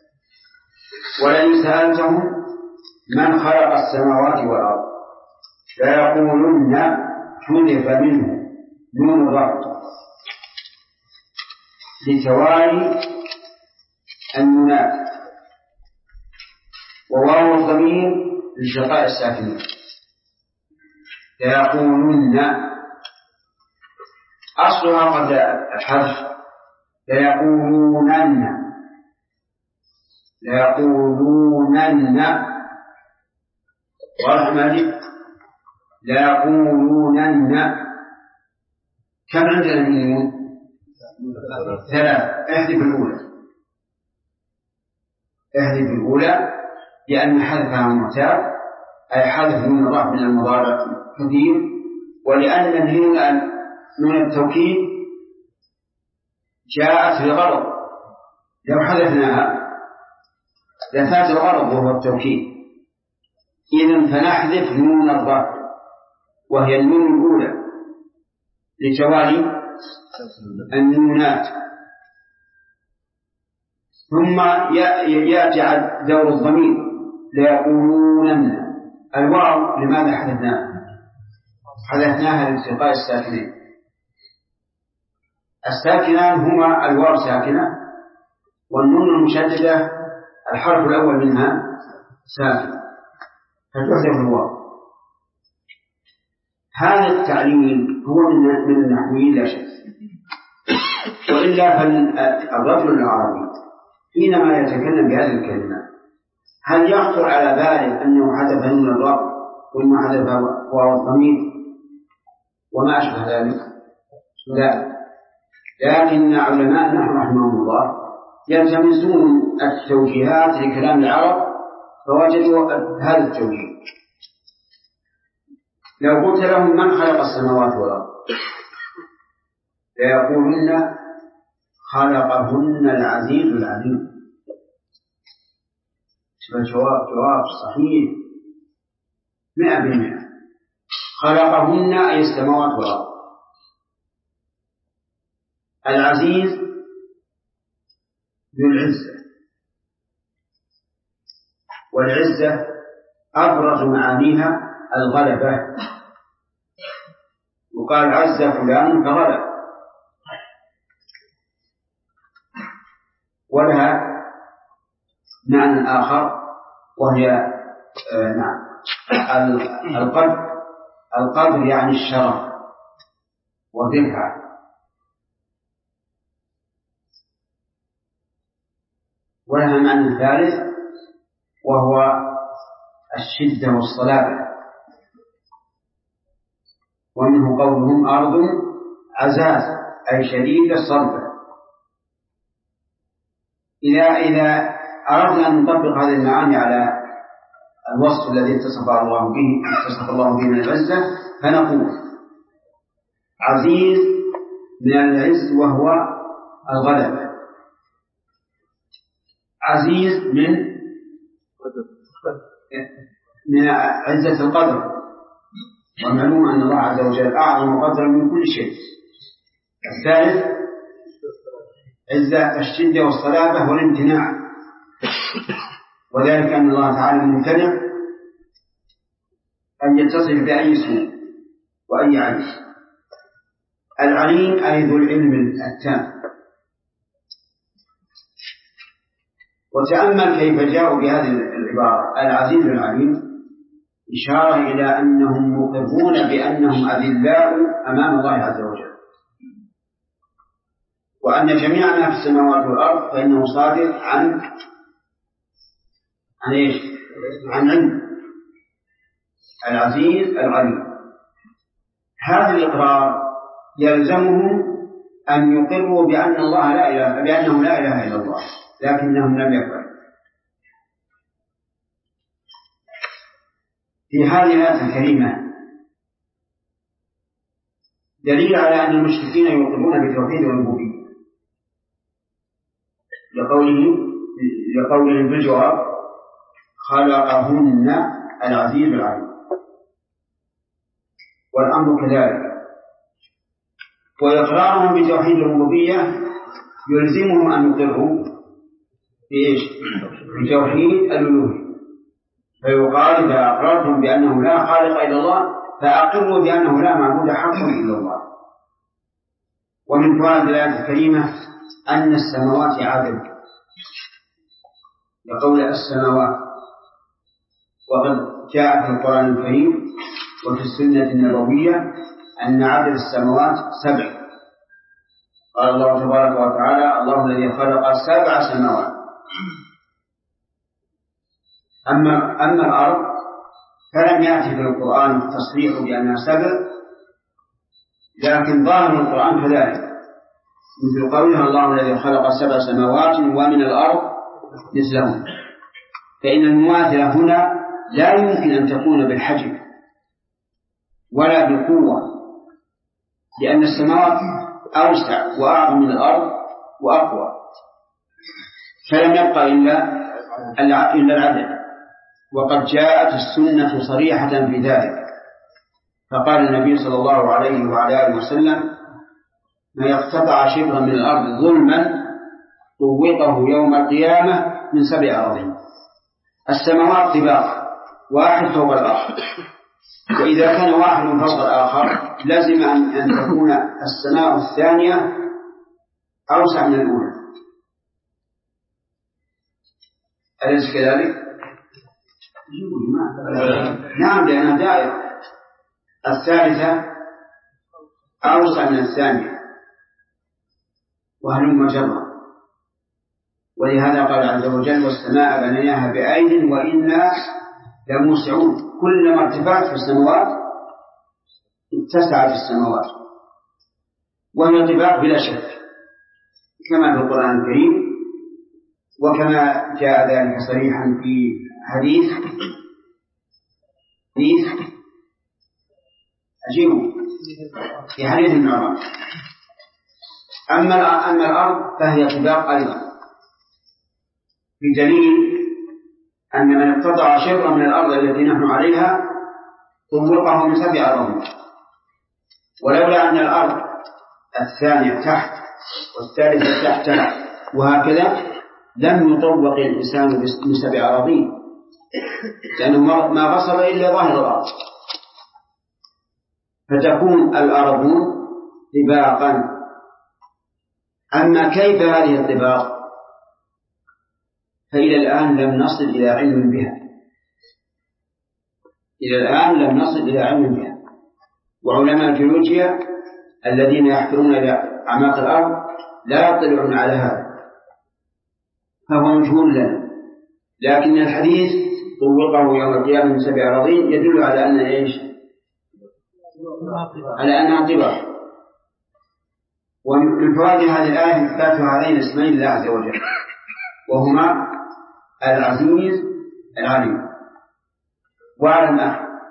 ولئن سألتهم من خلق السماوات والأرض فيقولن حذف منه نون الرفع لتوالي النونات، وواو الضمير لالتقاء الساكنين. فيقولن أصلها قبل الحذف ليقولونن ورحمة ليقولونن. كم عندنا من نون؟ 3. احذف الأولى لأن حذفها معتاد، أي حذف نون الرفع من المضارع كثير، ولأن نون التوكيد جاءت لغرض، لو حذفناها لفات الغرض وهو التوكيد. إذن فنحذف نون الرفع وهي النون الأولى لتوالي النونات. ثم يأتي دور الضمير ليقولون الواو لماذا حذفناها لالتقاء الساكنين. الساكنان هما الواو ساكنة والنون المشددة الحرف الأول منها ساكن فتحذف الواو. هذا التعليل هو من النحويين لا شك، وإلا فالرجل العربي حينما يتكلم بهذه الكلمة هل يخطر على باله أنه حذف نون الرفع وإنه حذف واو الضمير وما أشبه ذلك؟ لا، لكن علماء نحن رحمهم الله يلتمسون التوجيهات لكلام العرب فوجدوا هذا التوجيه. لو قلت لهم من خلق السماوات والأرض ليقولن خلقهن العزيز العليم. جواب صحيح 100%. خلقهن أي السماوات والأرض. العزيز ذو العزة، والعزة أبرز معانيها الغلبة، وقال عز فلان فغلب. ولها معنى آخر وهي القدر يعني الشرف والرفعة. ولها معنى ثالث وهو الشدة والصلابة، ومنه قولهم أرض عزاز أي شديدة صلبة. إذا أردنا أن نطبق هذه المعاني على الوصف الذي اتصف الله به من العزة فنقول عزيز من العز وهو الغلبة، عزيز من عزة القدر، ومعلوم أن الله عز وجل أعظم قدرا من كل شيء. الثالث عزة الشدة والصلابة والامتناع، وذلك أن الله تعالى ممتنع أن يتصل بأي سوء وأي عيب. العليم أي ذو العلم التام. وتأمل كيف جاءوا بهذه العبارة العزيز العليم، إشارة إلى أنهم مقرون بأنهم أذلاء أمام الله عز وجل، وأن جميع ما في السماوات والأرض فإنه صادر عن إيش؟ عن علم. العزيز العليم. هذا الإقرار يلزمهم أن يقروا بأن الله بأنه لا إله إلا الله، لكنهم لم يفعلوا. في هذه الآية الكريمة دليل على أن المشركين يقرون بتوحيد الربوبية لقولهم بالجواب خلقهن العزيز العليم، والأمر كذلك. وإقرارهم بتوحيد الربوبية يلزمهم أن يقروا بتوحيد الألوهية، فيقال إذا أقررتم بأنه لا خالق إلا الله فأقروا بأنه لا معبود حق إلا الله. ومن فوائد الآية الكريمة أن السماوات عدل، لقول السماوات، وقد جاء في القرآن الكريم وفي السنة النبوية أن عدد السماوات 7. قال الله تبارك وتعالى الله الذي خلق 7 سماوات. أما الأرض فلم يأتي في القرآن التصريح بأنها 7، لكن ظاهر القرآن كذلك، مثل قولها الله الذي خلق 7 سماوات ومن الأرض مثلهم. فإن المماثلة هنا لا يمكن أن تكون بالحجم ولا بالقوة، لأن السماوات أوسع وأعظم من الأرض وأقوى، فلم يبقى إلا العدد. وقد جاءت السنة صريحة في ذلك، فقال النبي صلى الله عليه وعلى آله وسلم ما يقتطع شبرا من الأرض ظلما طوقه يوم القيامة من 7 أراضين. السماوات طباق واحد فوق الآخر، وإذا كان واحد فوق الآخر لازم أن تكون السماء الثانية أوسع من الأولى. أليس كذلك؟ نعم، لأنها دائرة. الثالثة أوسع من الثانية وهلم جرا. ولهذا قال عز وجل: والسماء بنيناها بأيد وإنا لموسعون. كلما ارتفعت في السماوات اتسعت السماوات، وهي طباق بلا شك كما في القرآن الكريم، وكما جاء ذلك صريحا في حديث عجيب في حديث ابن عمر. أما الأرض فهي طباق أيضا، بدليل أن من اقتطع شبرا من الأرض التي نحن عليها طوقه من 7 أراضين. ولولا أن الأرض الثانية تحت والثالثة تحتها وهكذا لم يطوق الإنسان من 7 أراضين، لأنه ما بصر إلا ظاهر الأرض، فتكون الأرض طباقا. أما كيف هذه الطباق فإلى الآن لم نصل إلى علم بها. وعلماء الجيولوجيا الذين يحفرون إلى أعماق الأرض لا يطلعون على هذا، فهو مجهول لنا. لكن الحديث طوقه يوم القيامة من 7 أراضين يدل على أن على أنها طباق. ومن فوائد هذه الآية إثبات هذين الاسمين لله عز وجل، وهما العزيز العليم. واعلم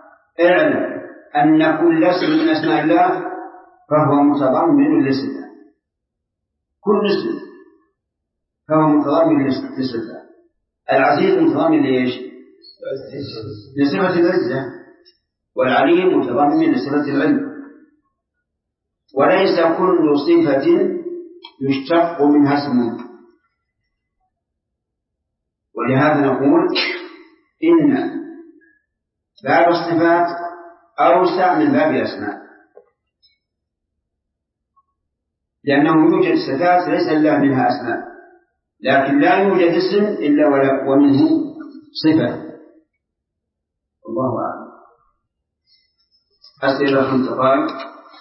أن كل اسم من أسماء الله فهو متضمن لصفة، كل اسم فهو متضمن لصفة. العزيز متضمن لإيش؟ لصفة العزة، والعليم متضمن لصفة العلم. وليس كل صفة يشتق منها اسم، ولهذا نقول إن باب الصفات أوسع من باب الأسماء، لأنه يوجد صفات ليس إلا منها أسماء، لكن لا يوجد اسم إلا ومنه صفة. الله أعلم. أسئلة 5 دقائق.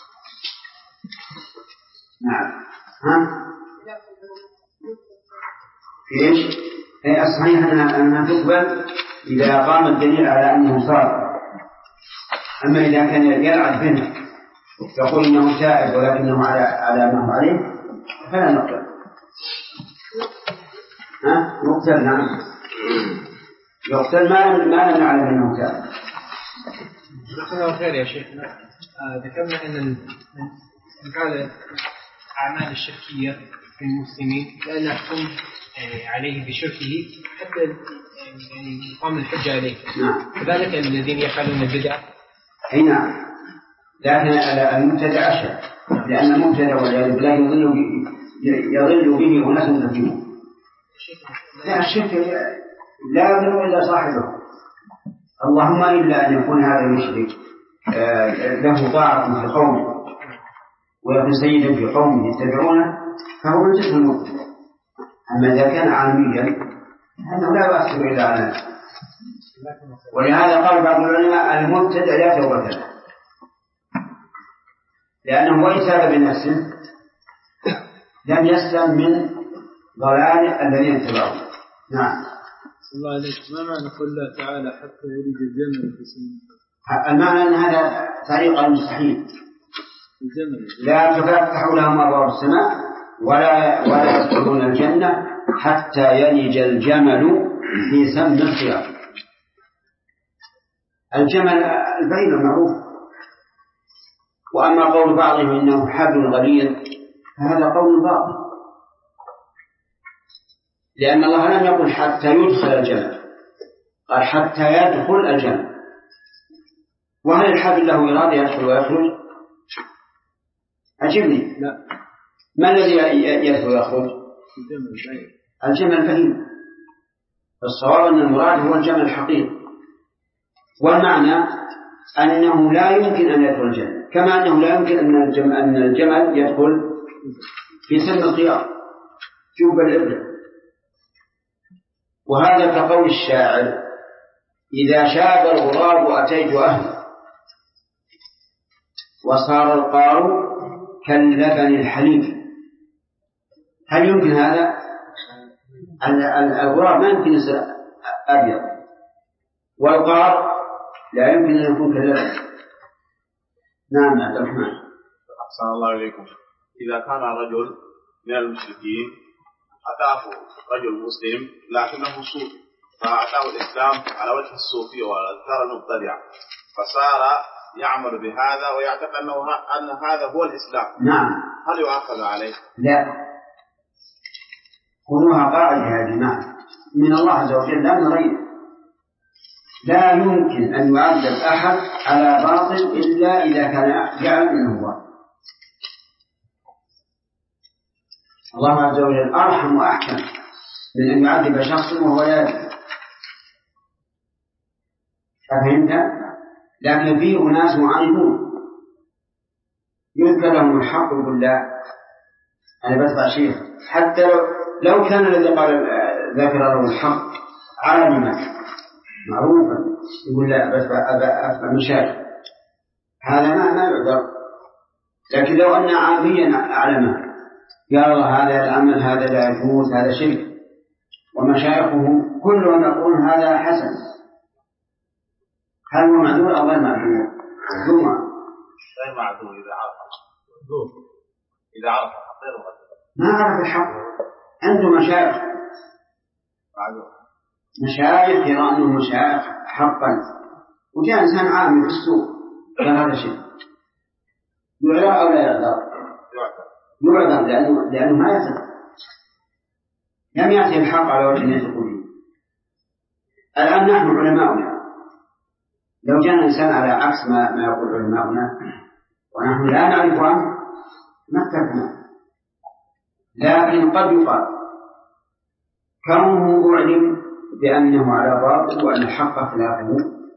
نعم. إيش؟ الصحيح أنها تقبل إذا قام الدليل على أنه صار. أما إذا كان يلعب بنا يقول إنه تائب ولكنه على ما هو عليه فلا نقبل. يقتل. نعم، يقتل ما لم نعلم أنه تائب. جزاك خير يا شيخنا. ذكرنا أن قال أعمال الشركية في المسلمين لا نحكم عليه بشركه حتى يقام الحجة عليه. نعم. كذلك الذين يفعلون البدع. أي نعم، لكن المبتدع أشد، لأن المبتدع والعياذ بالله يضل به أناس كثيرون. لا، الشرك لا يضر إلا صاحبه، اللهم إلا أن يكون هذا المشرك له طاعة في قومه ويكون سيدا في قومه يتبعونه فهو من جسم المبتدع. أما إذا كان عاميا هذا لا يؤثر إلا على نفسه. ولهذا قال بعض العلماء المبتدع لا توبة له، لأنه وإن تاب بنفسه لم يسلم من ضلال الذين اتبعوه. نعم. الله عليك، ما معنى قول الله تعالى حتى يلج الجمل في سم؟ المعنى أن هذا طريق مستحيل، لا تفتح لهم أبواب السماء ولا يدخلون الجنة حتى يلج الجمل في سم الخياط. الجمل البعير المعروف. وأما قول بعضهم إنه حبل غليظ فهذا قول باطل، لأن الله لم يقل حتى يدخل الجمل، قال حتى يدخل الجمل. وهل الحبل له إرادة يدخل ويخرج؟ أجبني. لا. ما الذي يدخل ويخرج؟ الجمل الفهيم. فالصواب أن المراد هو الجمل الحقيقي، والمعنى أنه لا يمكن أن يدخل الجنة، كما أنه لا يمكن أن الجمل يدخل في سن الخيار جوب الإبرة. وهذا كقول الشاعر: إذا شاب الغراب أتيت أهله وصار القار كاللبن الحليب. هل يمكن هذا؟ الغراب ما يمكن يصير أبيض، والقار لا يمكن أن يكون كاللبن. نعم عبد الرحمن. أحسن الله إليكم. إذا كان رجل من المشركين أتاه رجل مسلم لكنه صوفي، فأتاه الإسلام على وجه الصوفي والأذكار المبتدعة، فصار يعمل بهذا ويعتقد أن هذا هو الإسلام، نعم، هل يؤاخذ عليه؟ لا، خذوها قاعدة يا جماعة من الله عز وجل لا من غيره. لا يمكن أن يعذب أحد على باطل إلا إذا كان يعلم أنه هو. الله عز وجل أرحم وأحكم من أن يعذب شخص وهو لا يدري. أفهمت؟ لكن فيه أناس معاندون يذكر لهم الحق يقول لا أنا بتبع شيخ، حتى لو كان الذي قال ذكر له الحق عالما معروفا يقول لا بتبع مشايخ، هذا ما يعذر. لكن لو أن عاميا أعلمه يا الله هذا العمل هذا لا يجوز هذا شرك، ومشايخه كلهم يقولون هذا حسن، هل هو معذور أو غير معذور؟ غير معذور إذا عرف الحق غير معذور. ما عرف الحق عنده مشايخ مشايخ يرى أنه مشايخ حقا، وجاء إنسان عامي في السوق قال هذا شيء يعذر أو لا يعذر؟ يعذر لأنه ما يثق، لم يأتي الحق على وجه يثق به. الآن نحن علماؤنا لو جاء الإنسان على عكس ما يقول علماؤنا ونحن لا نعرف عنه ما اتفقنا، لكن قد يقال كونه أعلم بأنه على باطل وأن الحق خلافه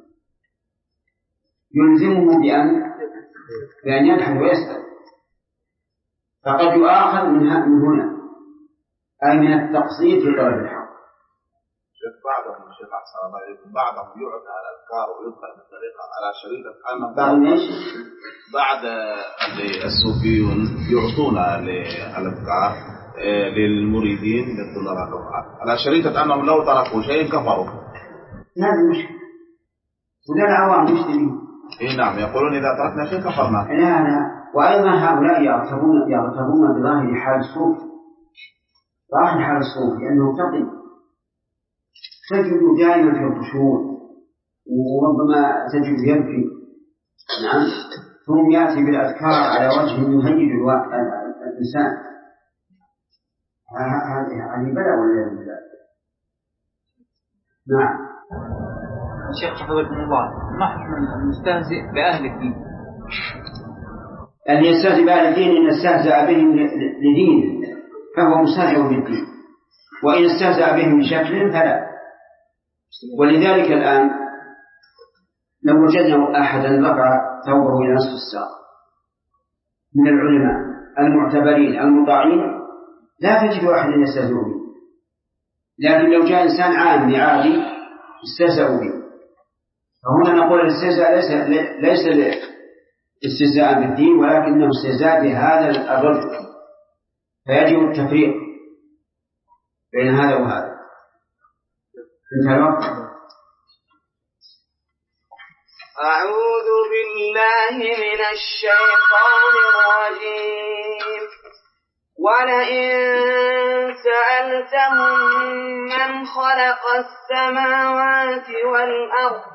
يلزمه بأن يبحث ويسأل، فقد يؤاخذ من هنا أي من التقصير في طلب الحق. بعضهم الشيخ أحسن الله إليكم بعضهم يعطى على الأذكار ويدخل بالطريقة على شريطة أنه بعد الصوفيون يعطون الأذكار للمريدين للطلاب على شريطة أنهم لو تركوا شيء كفروا. هذا مشكلة ولا العوام مشترين. نعم يقولون إذا تركنا شيء كفرنا. لا وأيضا هؤلاء يغترون بظاهر حال الصوف، ظاهر حال الصوف لأنه تقي تجد دائما في الخشوع وربما تجد يبكي، نعم، ثم يأتي بالأذكار على وجه يهيج الإنسان. هذه بلاء ولا بلاء؟ نعم. الشيخ حفظكم الله، ما حكم المستهزئ بأهل الدين؟ اللي يستهزئ بأهل الدين إن استهزأ بهم لدين فهو مستهزئ بالدين، وإن استهزأ بهم بشكل فلا. ولذلك الآن لو وجدنا أحدا رفع ثوبه إلى نصف الساق من العلماء المعتبرين المطاعين لا تجد أحد يستهزئ به، لكن لو جاء إنسان عام عادي استهزأوا به، فهنا نقول الاستهزاء ليس استهزاء بالدين ولكنه استهزاء بهذا الرجل، فيجب التفريق بين هذا وهذا. انتهى الوقت. أعوذ بالله من الشيطان الرجيم. ولئن سألتهم من خلق السماوات والأرض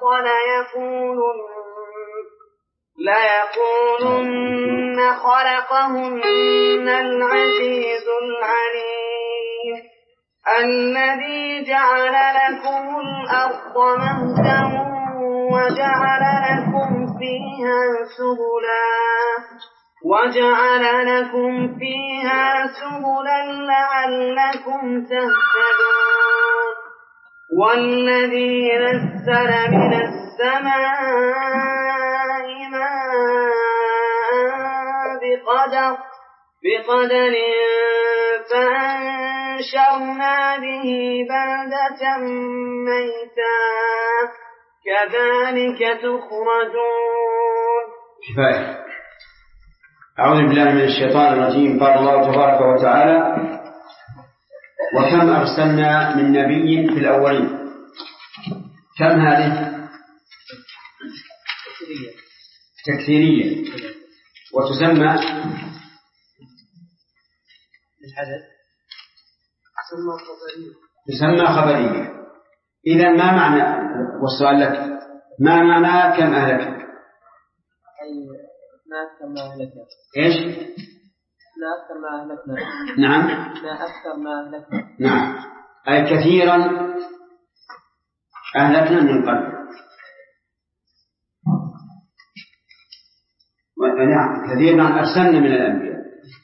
ليقولن خلقهن العزيز العليم الذي جعل لكم الأرض مهدا وجعل لكم فيها سبلا وجعل لكم فيها سبلا لعلكم تهتدون والذي نزل من السماء ماء بقدر فأنشرنا به بلدة ميتا كذلك تخرجون. كفاية. أعوذ بالله من الشيطان الرجيم. قال الله تبارك وتعالى: وكم أرسلنا من نبي في الأولين. كم هذه؟ تكثيرية وتسمى تسمى خبرية. إذا ما معنى، والسؤال لك، ما معنى كم أهلك؟ ما أكثر ما أهلكنا. إيش؟ ما أكثر ما أهلكنا. نعم. ما أكثر ما أهلكنا. نعم، أي كثيرا أهلكنا من قبل. نعم، كثيرا أرسلنا من الأنبياء.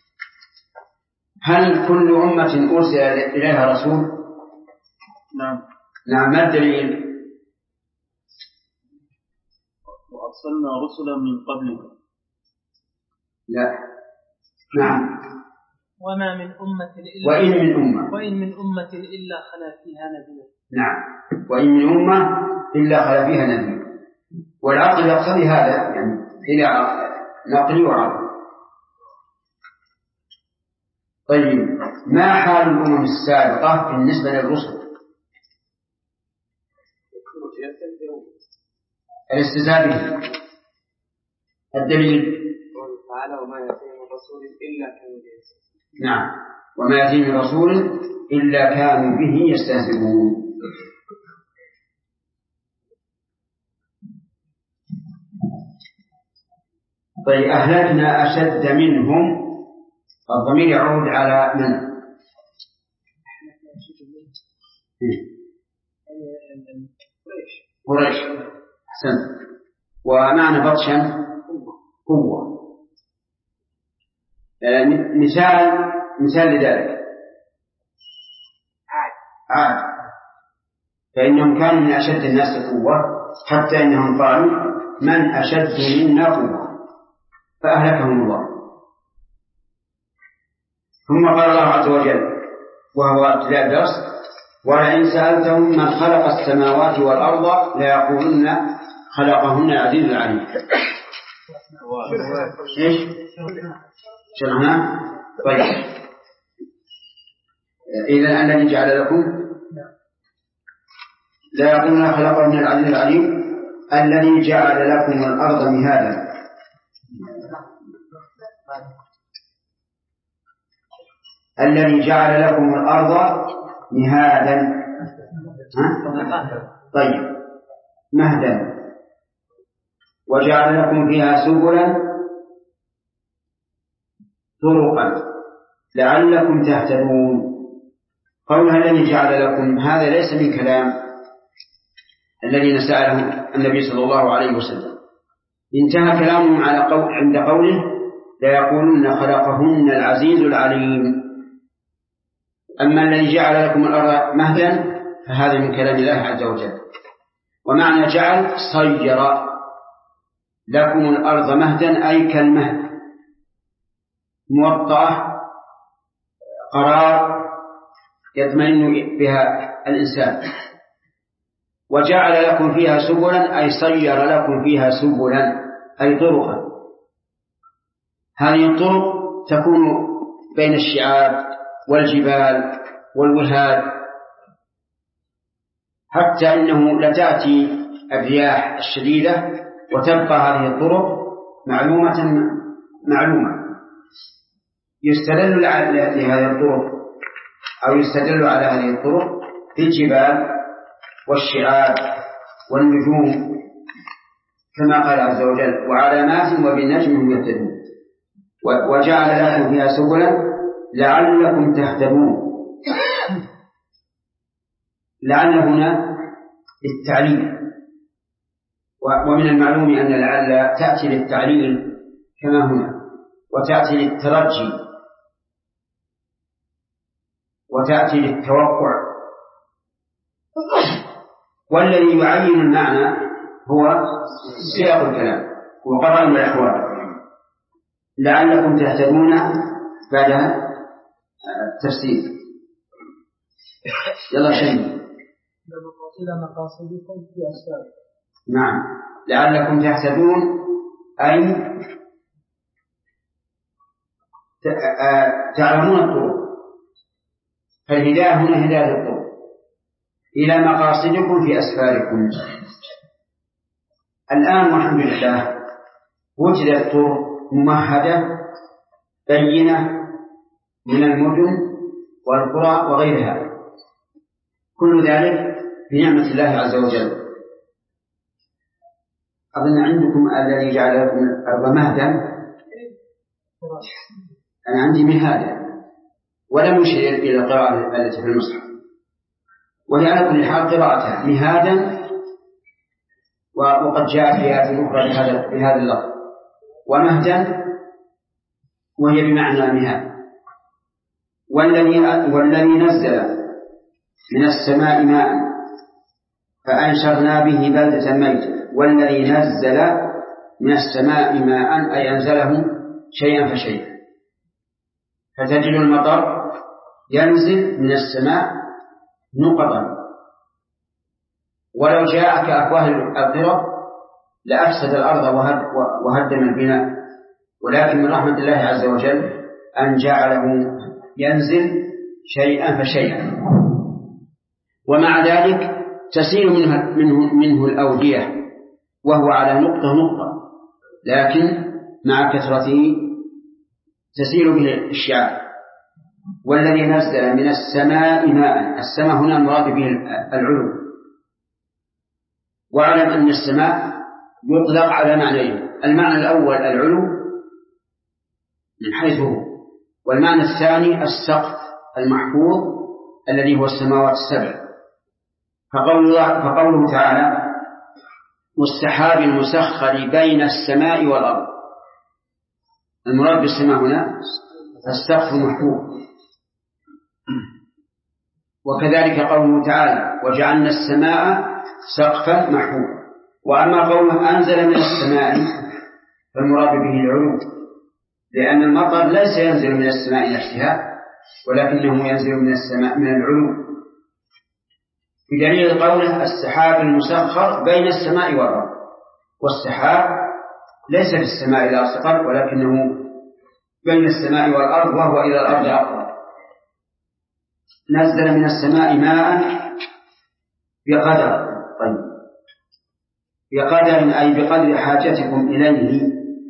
هل كل أمة أرسل إليها رسول؟ نعم. نعم، ما الدليل؟ وأرسلنا رسلا من قبلك. لا. نعم. وما من أمة إلا وإن من أمة إلا خلا فيها نذير. نعم، وإن من أمة إلا خلا فيها نذير. والعقل يقتضي هذا، يعني إلى نقل وعقل. طيب، ما حال الأمم السابقة بالنسبة للرسل؟ الاستهزاء به. الدليل: تعالى وما يأتيهم من رسول إلا كانوا به يستهزئون. نعم، وما يأتيهم من رسول إلا كانوا به يستهزئون. طيب، أهلكنا أشد منهم. الضمير يعود على من؟ قريش. أحسنت. ومعنى بطشا قوة. مثال لذلك عاد، فإنهم كانوا من أشد الناس قوة، حتى إنهم قالوا: من أشد منا قوة، فأهلكهم الله. ثم قال الله عز وجل وهو ابتداء الدرس: ولئن سألتهم من خلق السماوات والأرض ليقولن خلقهن العزيز العليم. إيش شرحنا؟ طيب، إذن الذي جعل لكم لا يقولون خلقهن العزيز العليم الذي جعل لكم الأرض مهادا. الذي جعل لكم الأرض مهادا. طيب، مهدا. وجعل لكم فيها سبلا طرقا لعلكم تهتدون. قولها الذي جعل لكم، هذا ليس من كلام الذين سأله النبي صلى الله عليه وسلم. انتهى كلامهم عند قوله: ليقولن خلقهن العزيز العليم. أما الذي جعل لكم الأرض مهدا فهذا من كلام الله عز وجل. ومعنى جعل: صير لكم الأرض مهدا، أي كالمهد، موطأة، قرار يطمئن بها الإنسان. وجعل لكم فيها سبلا، أي صير لكم فيها سبلا، أي طرقا. هذه الطرق تكون بين الشعاب والجبال والوهاد، حتى إنه لتأتي الرياح الشديدة وتبقى هذه الطرق معلومة. يستدل لهذه الطرق، أو يستدل على هذه الطرق في الجبال والشعاب والنجوم، كما قال عز وجل: وعلامات وبالنجم هم يهتدون. وجعل لكم فيها سبلا لعلكم تهتدون. لعل هنا للتعليل، ومن المعلوم أن لعل تأتي للتعليل كما هنا، وتأتي للترجي وتأتي للتوقع. والذي يعين المعنى هو سياق الكلام وقرائن الأحوال لعلكم تهتدون بعد التفسير. يلا شيء إلى مقاصدكم في أسفار. نعم، لعلكم تهتدون أي تعلمون الطرق، فالهداية هنا هداية الطرق إلى مقاصدكم في أسفاركم. الآن والحمد لله وجدت طرق ممهدة بينة من المدن والقرى وغيرها، كل ذلك بنعمة الله عز وجل. أظن عندكم الذي جعل لكم الأرض مهدا، أنا عندي مهادا ولم يشير إلى القراءة التي في المصحف، وهي على كل حال قراءتها مهادا، وقد جاءت في آيات أخرى بهذا اللفظ ومهدا، وهي بمعنى مهاد. والذي نزل من السماء ماء فأنشرنا به بلدة ميتة. والذي نزل من السماء ماء أي أنزله شيئا فشيئا، فتجد المطر ينزل من السماء نقطا، ولو جاء كأفواه القرى لأفسد الأرض وهدم البناء، ولكن من رحمة الله عز وجل أن جعله ينزل شيئا فشيئا. ومع ذلك تسيل منه الأودية وهو على نقطة نقطة، لكن مع كثرته تسيل به الشعاب. والذي نزل من السماء ماء، السماء هنا المراد به العلو. واعلم أن السماء يطلق على معنيين: المعنى الأول العلو من حيث هو، والمعنى الثاني السقف المحفوظ الذي هو السماوات السبع. فقوله تعالى: والسحاب المسخر بين السماء والأرض، المراد بالسماء هنا السقف المحفوظ. وكذلك قوله تعالى: وجعلنا السماء سقفا محفوظا. وأما قوله أنزل من السماء فالمراد به العلو، لأن المطر ليس ينزل من السماء نفسها، ولكنه ينزل من السماء من العلو، بدليل قوله السحاب المسخر بين السماء والأرض. والسحاب ليس في السماء لا صقر، ولكنه بين السماء والأرض وهو إلى الأرض أقرب. نزل من السماء ماء بقدر، طيب بقدر أي بقدر حاجتكم إليه،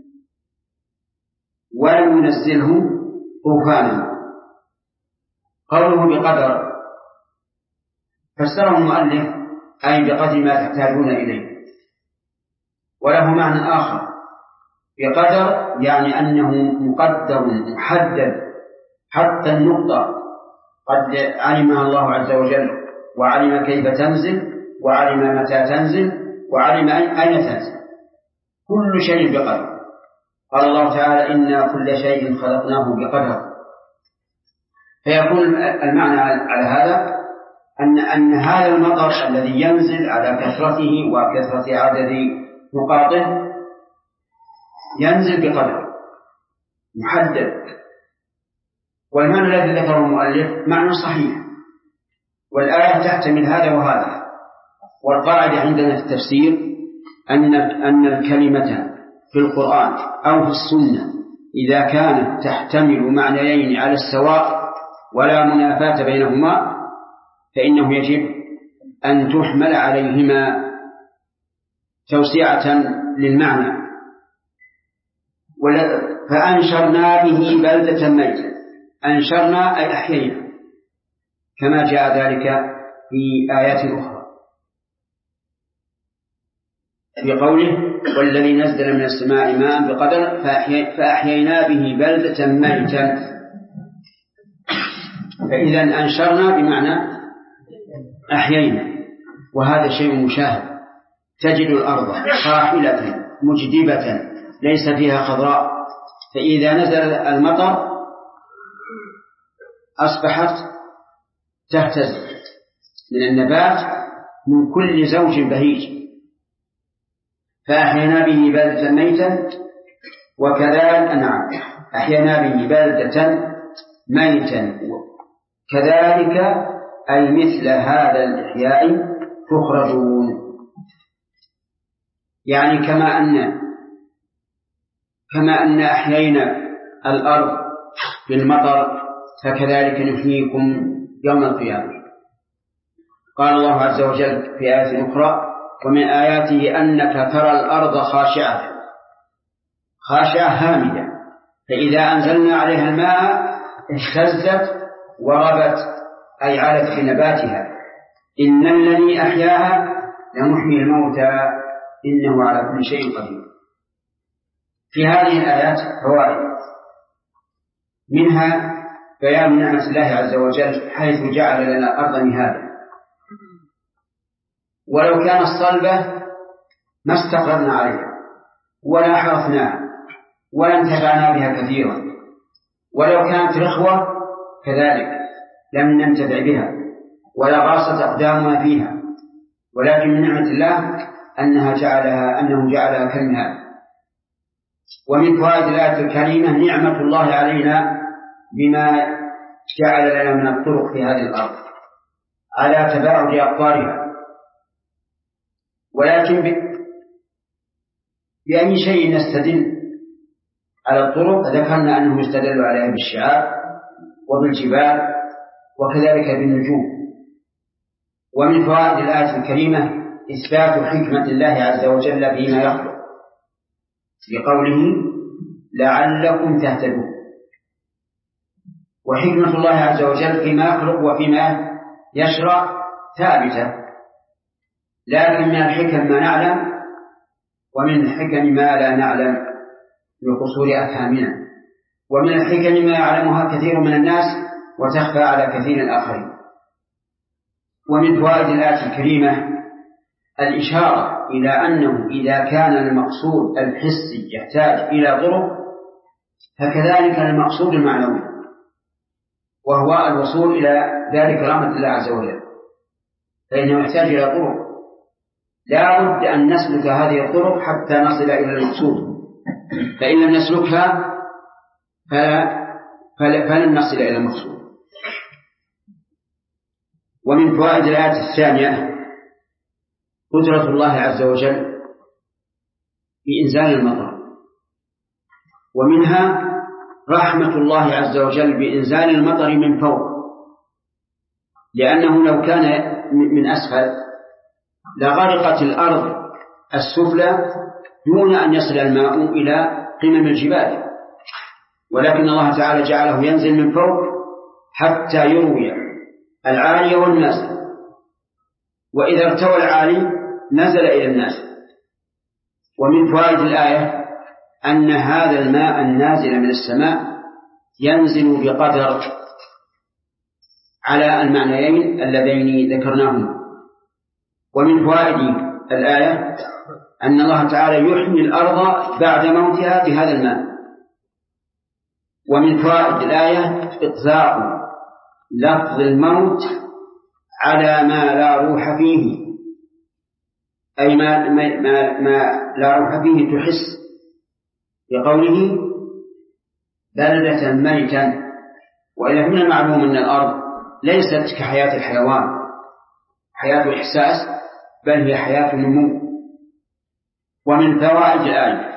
ولم ينزله طوفانا. قوله بقدر فسره المؤلف أي بقدر ما تحتاجون إليه، وله معنى آخر: بقدر يعني أنه مقدر محدد حتى النقطة قد علمها الله عز وجل، وعلم كيف تنزل، وعلم متى تنزل، وعلم أين تنزل، كل شيء بقدر. قال الله تعالى: إنا كل شيء خلقناه بقدر. فيكون المعنى على هذا أن هذا المطر الذي ينزل على كثرته وكثرة عدد نقاطه ينزل بقدر محدد. والمعنى الذي ذكره المؤلف معنى صحيح، والآية تحتمل هذا وهذا. والقاعدة عندنا في التفسير أن الكلمة في القرآن أو في السنة إذا كانت تحتمل معنيين على السواء ولا منافاة بينهما فإنه يجب أن تحمل عليهما توسعة للمعنى. فأنشرنا به بلدة ميتة، أنشرنا أي أحيينا، كما جاء ذلك في آيات أخرى في قوله: والذي نزل من السماء ماء بقدر فأحيينا به بلدة ميتا. فإذا أنشرنا بمعنى أحيينا، وهذا شيء مشاهد. تجد الأرض خاحلة مجدبة ليس فيها خضراء فإذا نزل المطر أصبحت تهتز من النبات من كل زوج بهيج، فأحينا به بلدة ميتا وكذلك أحينا به بلدة ميتا كذلك أي مثل هذا الإحياء تخرجون. يعني كما أن أحيينا الأرض بالمطر فكذلك نحييكم يوم القيامة. قال الله عز وجل في آية أخرى: ومن آياته أنك ترى الأرض خاشعة هامدة فإذا أنزلنا عليها الماء اهتزت وربت أي عادت بنباتها. إن الذي أحياها لمحيي الموتى إنه على كل شيء قدير. في هذه الآيات فوائد، منها بيان نعمة الله عز وجل حيث جعل لنا الأرض مهادا، ولو كانت صلبة ما استقررنا عليها ولا حرثناها ولا انتفعنا بها كثيرا، ولو كانت رخوة كذلك لم ننتفع بها ولا غاصت أقدامنا فيها، ولكن من نعمة الله أنه جعلها كالمهاد. ومن فوائد الآية الكريمة نعمة الله علينا بما جعل لنا من الطرق في هذه الأرض على تباعد أقطارها. ولكن بأي شيء نستدل على الطرق؟ ذكرنا أنه يستدل عليها بالشعاب وبالجبال وكذلك بالنجوم. ومن فوائد الآية الكريمة إثبات حكمة الله عز وجل فيما يخلق بقوله لعلكم تهتدون. وحكمة الله عز وجل فيما يخلق وفيما يشرع ثابتة، لكن من الحكم ما نعلم ومن الحكم ما لا نعلم لقصور أفهامنا، ومن الحكم ما يعلمها كثير من الناس وتخفى على كثير الآخرين. ومن فوائد الآية الكريمة الإشارة إلى أنه إذا كان المقصود الحسي يحتاج إلى طرق فكذلك المقصود المعنوي، وهو الوصول إلى ذلك رحمة الله عز وجل، فإنه يحتاج إلى طرق. لا بد أن نسلك هذه الطرق حتى نصل إلى المقصود، فإن لم نسلكها فلن نصل إلى المقصود. ومن فوائد الآية الثانية قدرة الله عز وجل بإنزال المطر، ومنها رحمة الله عز وجل بإنزال المطر من فوق، لأنه لو كان من أسفل لغرقت الأرض السفلى دون أن يصل الماء إلى قمم الجبال، ولكن الله تعالى جعله ينزل من فوق حتى يروي العالي والنازل، وإذا ارتوى العالي نزل إلى الناس. ومن فوائد الآية أن هذا الماء النازل من السماء ينزل بقدر على المعنيين اللذين ذكرناهما. ومن فوائد الآية أن الله تعالى يحيي الأرض بعد موتها بهذا الماء. ومن فوائد الآية إطلاق لفظ الموت على ما لا روح فيه، أي ما لا روح فيه تحس، بقوله بلدة ميتا. وإذا من المعلوم أن الأرض ليست كحياة الحيوان حياة الإحساس، بل هي حياة النمو. ومن فوائد الآية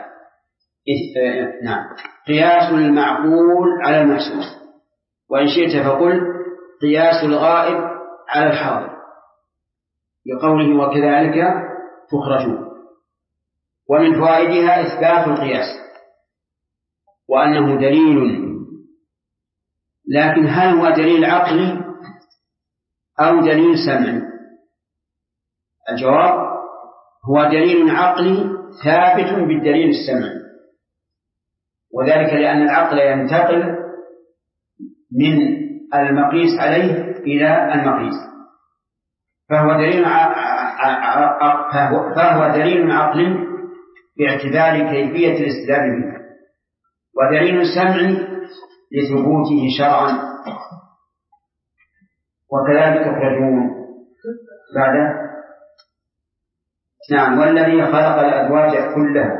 قياس المعقول على المحسوس، وإن شئت فقل قياس الغائب على الحاضر، بقوله وكذلك تخرجون. ومن فوائدها إثبات القياس وأنه دليل، لكن هل هو دليل عقلي أو دليل سمعي؟ الجواب هو دليل عقلي ثابت بالدليل السمعي، وذلك لأن العقل ينتقل من المقيس عليه إلى المقيس، فهو دليل عقلي باعتبار كيفية الاستدلال به. ودليل السمع لثبوته شرعا، وكذلك تخرجون بعد. نعم. والذي خلق الأزواج كلها،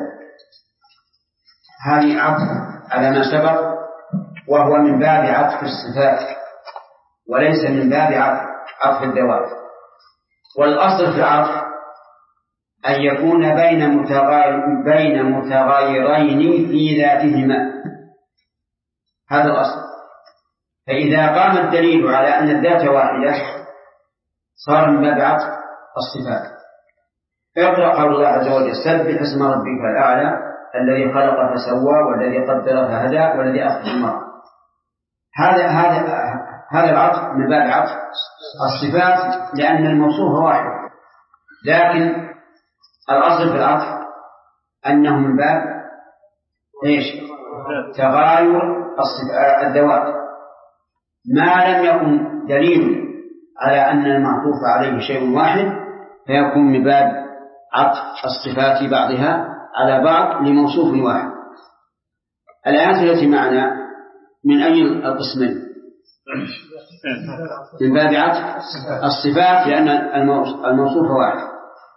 هذه عطف على ما سبق، وهو من باب عطف الصفات وليس من باب عطف الذوات. والأصل في العطف أن يكون بين متغايرين في ذاتهما، هذا الأصل. فإذا قام الدليل على أن الذات واحدة صار من باب عطف الصفات. اقرأ قول الله عز وجل: سبح اسم ربك الأعلى الذي خلق فسوى والذي قدر فهدى والذي أخرج المرعى. هذا العطف من باب عطف الصفات لأن الموصوف واحد، لكن الأصل في العطف أنه من باب تغاير الذوات. ما لم يكن دليل على أن المعطوف عليه شيء واحد فيكون من باب عطف الصفات بعضها على بعض لموصوف واحد. الآيات التي معنا من أي القسمين؟ من باب عطف الصفات لأن الموصوف واحد.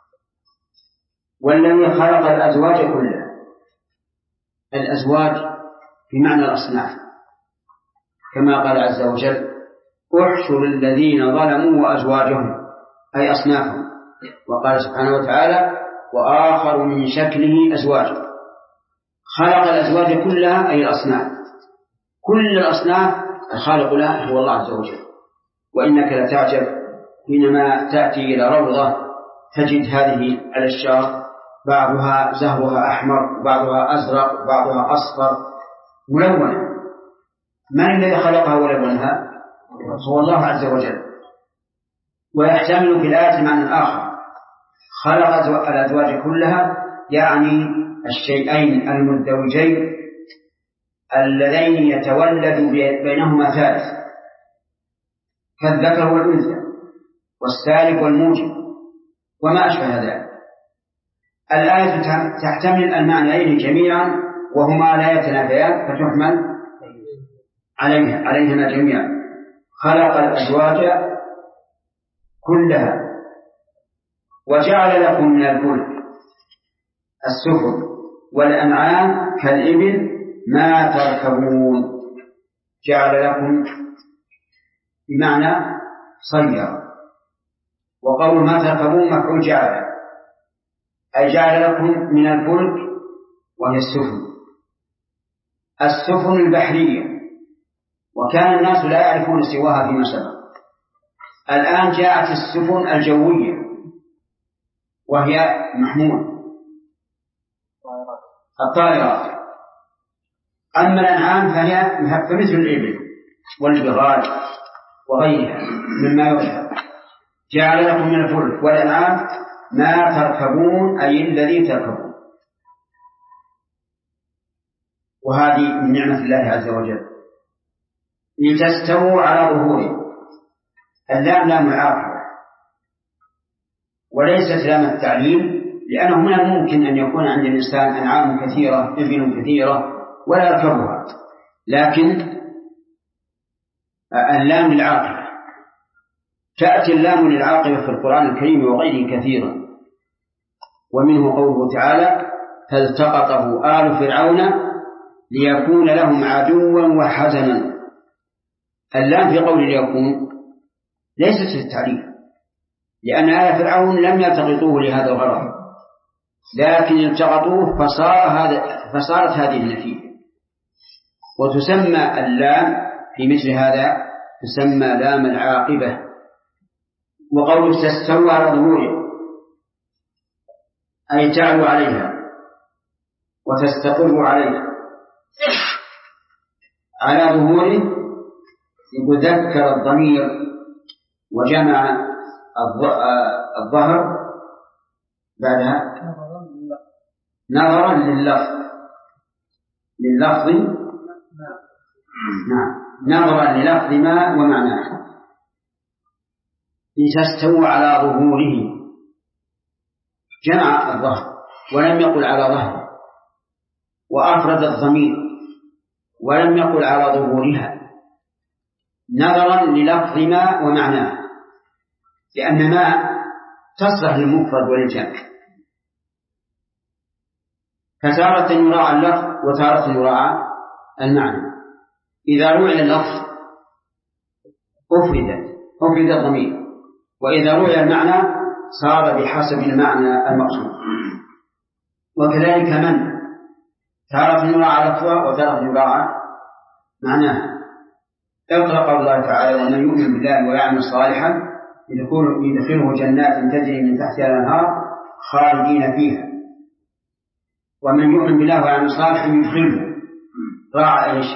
والذي خلق الأزواج كلها، الأزواج بمعنى الأصناف، كما قال عز وجل: احشر الذين ظلموا وأزواجهم، أي أصنافهم. وقال سبحانه وتعالى: وآخر من شكله أزواج. خلق الأزواج كلها أي الأصناف، كل الأصناف الخالق لها هو الله عز وجل. وإنك لتعجب حينما تأتي إلى روضة تجد هذه الأشجار بعضها زهرها أحمر وبعضها أزرق وبعضها أصفر ملونة. من الذي خلقها ولونها؟ هو الله عز وجل. ويحتمل في الآية معنى آخر: خلق الأزواج كلها يعني الشيئين المزدوجين اللذين يتولد بينهما ثالث، كالذكر والأنثى والسالب والموجب وما أشبه ذلك. الآية تحتمل المعنيين جميعا وهما لا يتنافيان فتحمل عليهما جميعا. خلق الأزواج كلها وجعل لكم من الفلك السفن والأنعام كالإبل ما تركبون. جعل لكم بمعنى صير، وقول ما تركبون مفعول جعل، أي جعل لكم من الفلك وهي السفن البحرية، وكان الناس لا يعرفون سواها فيما سبق. الآن جاءت السفن الجوية وهي محمول الطائرات. أما الأنعام فهي فمثل الإبل والبغال وغيرها مما يركب. جعل لكم من الفلك والأنعام ما تركبون أي الذي تركبون. وهذه من نعمة الله عز وجل لتستووا على ظهوره. اللام لام العاقبة وليست لام التعليل، لأنه من الممكن أن يكون عند الإنسان أنعام كثيرة إبل كثيرة ولا يركبها، لكن اللام للعاقبة. تأتي اللام للعاقبة في القرآن الكريم وغيره كثيرا، ومنه قوله تعالى: فالتقطه آل فرعون ليكون لهم عدوا وحزنا. اللام في قول ليكون ليست للتعليل، لأن آل فرعون لم يلتقطوه لهذا الغرض، لكن التقطوه فصارت هذه النتيجة. وتسمى اللام في مثل هذا تسمى لام العاقبة. وقوله تستوى على ظهوره أي تعلو عليها وتستقر عليها. على ظهوره يذكر الضمير وجمع الظهر بعدها نظرا لللفظ نعم نظرا للفظ ما ومعناه. لتستوى على ظهوره جمع الظهر ولم يقل على ظهره، وأفرد الضمير ولم يقل على ظهورها نظرا للفظ ما ومعناه، لأن ما تصلح للمفرد وللجمع، فتارة يراعى اللفظ وتارة يراعى المعنى. إذا روعي اللفظ أفرد الضمير، وإذا روعي المعنى صار بحسب المعنى المقصود. وكذلك من تارة يراعى لفظه وتارة يراعى معناه. اقرأ قول الله تعالى: ومن يؤمن بالله ويعمل صالحا يدخله جنات تجري من تحتها الأنهار خالدين فيها. ومن يؤمن بالله ويعمل صالحا يدخله راعى ايش؟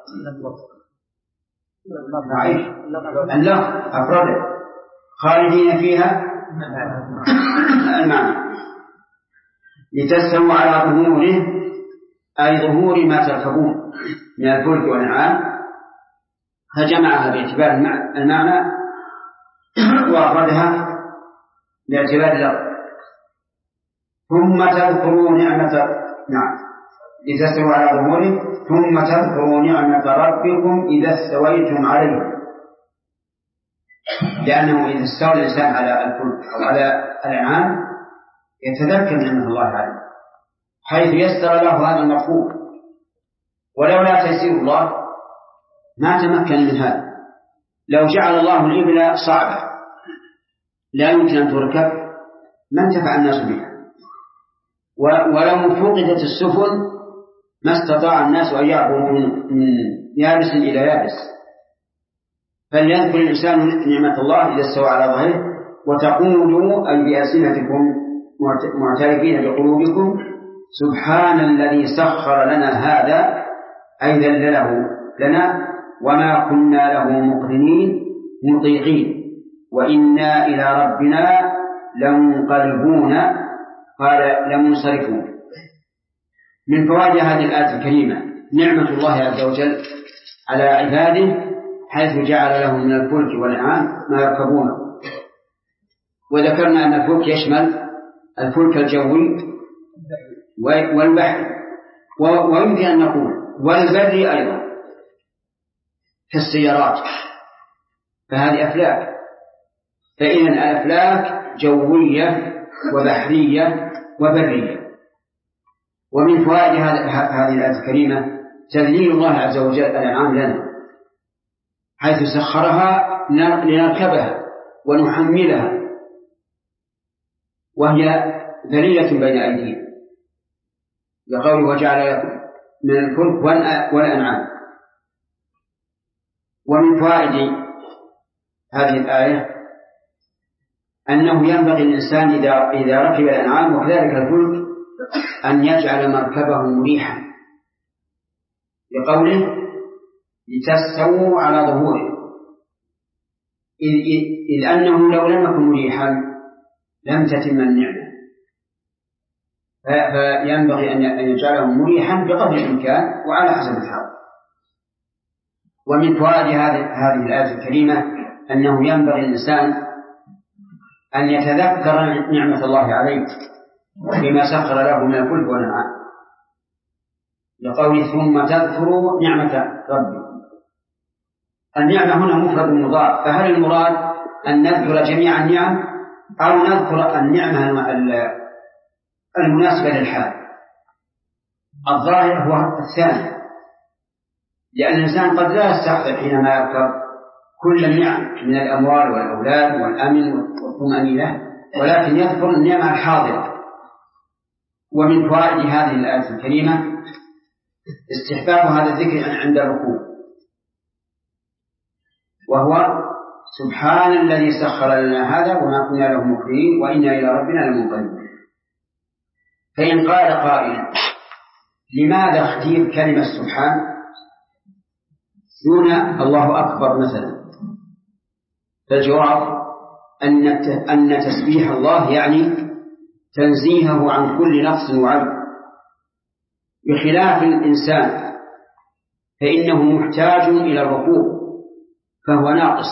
اللفظ أفرده خالدين فيها المعنى. لتستووا على ظهوره أي ظهور ما تركبون من الفلك والأنعام، فجمعها باعتبار المعنى وأفردها باعتبار اللفظ. ثم تذكروا نعمة لتستووا على ظهوره ثم تذكروا نعمة ربكم إذا استويتم عليه، لأنه إذا استوى الإنسان على الفلك أو على الأنعام يتذكر نعمة الله عليه، حيث يسر له هذا المرفوع. ولولا تيسير الله ما تمكن من هذا. لو جعل الله الإبل صعبة لا يمكن أن تركب ما انتفع الناس بها، ولو فقدت السفن ما استطاع الناس أن يعبروا من يابس إلى يابس. فليذكر الإنسان نعمة الله إذا استوى على ظهره، وتقولوا أي بألسنتكم معترفين بقلوبكم: سبحان الذي سخر لنا هذا، أي ذلله لنا وما كنا له مقرنين مطيعين وإنا إلى ربنا لمنقلبون، قال لمنصرفون. من فوائد هذه الآية الكريمة نعمة الله عز وجل على عباده، حيث جعل لهم من الفلك والأنعام ما يركبونه. وذكرنا أن الفلك يشمل الفلك الجوي والبحر، ويمكن أن نقول والبر أيضا كالسيارات، فهذه أفلاك. فإذن الأفلاك جوية وبحرية وبرية. ومن فوائد هذه الآية الكريمة تذليل الله عز وجل الأنعام لنا، حيث سخرها لنركبها ونحملها، وهي ذليلة بين أيدينا، لقوله: وجعل لكم من الفلك والأنعام. ومن فوائد هذه الآية أنه ينبغي الإنسان إذا ركب الأنعام وكذلك الفلك أن يجعل مركبه مريحا، لقوله: لتستووا على ظهوره، إذ أنه لو لم يكن مريحا لم تتم النعمة، فينبغي أن يجعله مريحا بقدر الإمكان وعلى حسب الحال. ومن فوائد هذه الآية الكريمة أنه ينبغي الإنسان أن يتذكر نعمة الله عليه بما سخر له من الفلك والأنعام، لقوله: ثم تذكروا نعمة ربكم. النعمة هنا مفرد مضاف، فهل المراد أن نذكر جميع النعم أو نذكر النعمة المناسبة للحال؟ الظاهر هو الثاني، لأن الإنسان قد لا يستحضر حينما يذكر كل النعم من الأموال والأولاد والأمن والطمأنينة، ولكن يذكر النعمة الحاضرة. ومن فوائد هذه الآية الكريمة استحباب هذا الذكر عند الركوع، وهو: سبحان الذي سخر لنا هذا وما كنا له مقرنين وإنا إلى ربنا لمنقلبون. فإن قال قائل: لماذا اختير كلمة سبحان دون الله أكبر مثلا؟ فالجواب أن تسبيح الله يعني تنزيهه عن كل نقص وعيب، بخلاف الإنسان فإنه محتاج إلى الركوع فهو ناقص،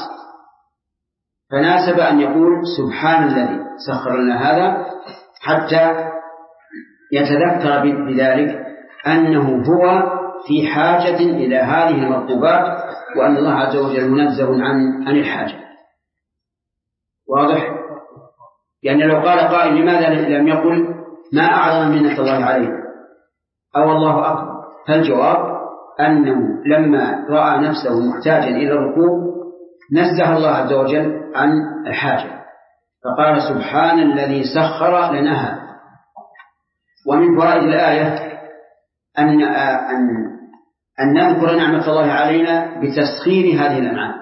فناسب أن يقول: سبحان الذي سخر لنا هذا، حتى يتذكر بذلك أنه هو في حاجة إلى هذه المطلوبات، وأن الله عز وجل منزه عن الحاجة. واضح؟ يعني لو قال قائل لماذا لم يقل ما أعظم منة الله عليه أو الله أكبر، فالجواب أنه لما رأى نفسه محتاجا إلى الركوع نزه الله عز وجل عن الحاجة، فقال سبحان الذي سخر لنا هذا. ومن فوائد الآية أن نذكر نعمة الله علينا بتسخير هذه الأنعام،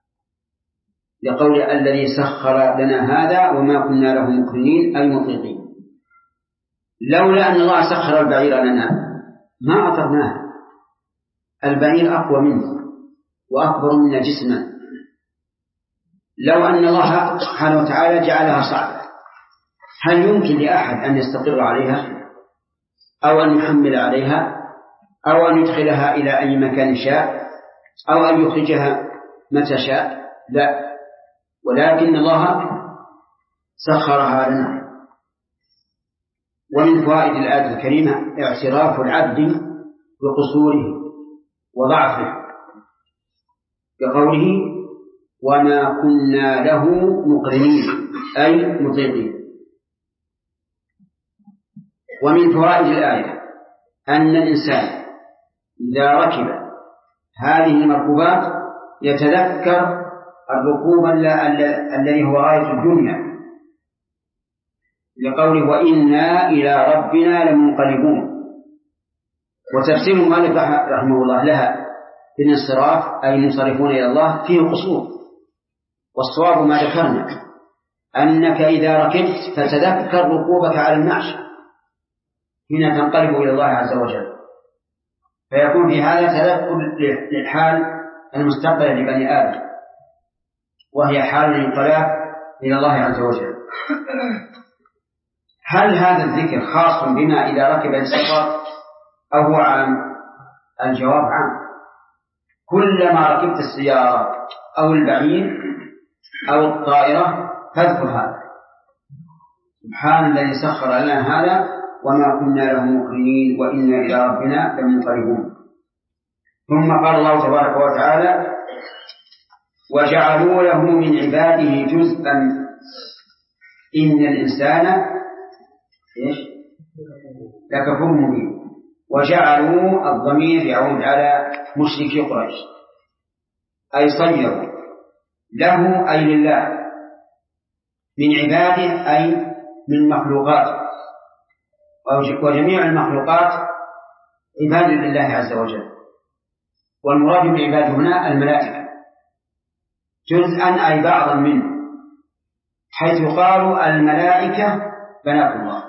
لقول الذي سخر لنا هذا وما كنا له مقرنين أي مطيقين. لولا أن الله سخر البعير لنا ما أطرناه، البعير أقوى منه وأكبر منا جسما. لو أن الله سبحانه وتعالى جعلها صعبة، هل يمكن لأحد أن يستقر عليها أو أن يحمل عليها أو أن يدخلها إلى أي مكان شاء أو أن يخرجها متى شاء؟ لا، ولكن الله سخرها لنا. ومن فوائد الآية الكريمة اعتراف العبد بقصوره وضعفه، كقوله وما كنا له مقرنين أي مطيقين. ومن فوائد الآية أن الإنسان إذا ركب هذه المركوبات يتذكر الركوب الذي هو غاية الدنيا، لقوله وإنا إلى ربنا لمنقلبون. وتفسير المؤلف رحمه الله لها بالانصراف أي منصرفون إلى الله فيه قصور، والصواب ما ذكرنا أنك إذا ركبت فتذكر ركوبك على المعش هنا تنقلب إلى الله عز وجل، فيكون في هذا تذكر للحال المستقبل لبني آدم، وهي حال الانقلاب إلى الله عز وجل. هل هذا الذكر خاص بما إذا ركب السفر أو هو عام؟ الجواب عام، كلما ركبت السيارة أو البعير أو الطائرة فاذكر هذا، سبحان الذي سخر لنا هذا وما كنا له مقرنين وإنا إلى ربنا لمنقلبون. ثم قال الله تبارك وتعالى وجعلوا له من عباده جزءا إن الإنسان لكفور مبين. وجعلوا الضمير يعود على مشركي قريش، أي صيروا له أي لله، من عباده أي من مخلوقات، وجميع المخلوقات عباد لله عز وجل. والمراد بالعباد هنا الملائكة، جزءا أي بعضا منه، حيث قالوا الملائكة بنات الله.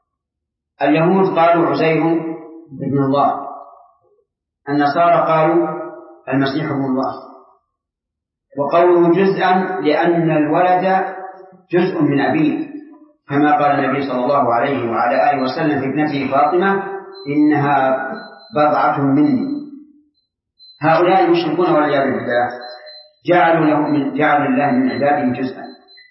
اليهود قالوا عزير ابن الله، النصارى قالوا المسيح ابن الله. وقوله جزءا لأن الولد جزء من أبيه، كما قال النبي صلى الله عليه وعلى آله وسلم في ابنته فاطمة إنها بضعة مني. هؤلاء المشركون والعياذ بالله جعلوا الله من عباده جزءا.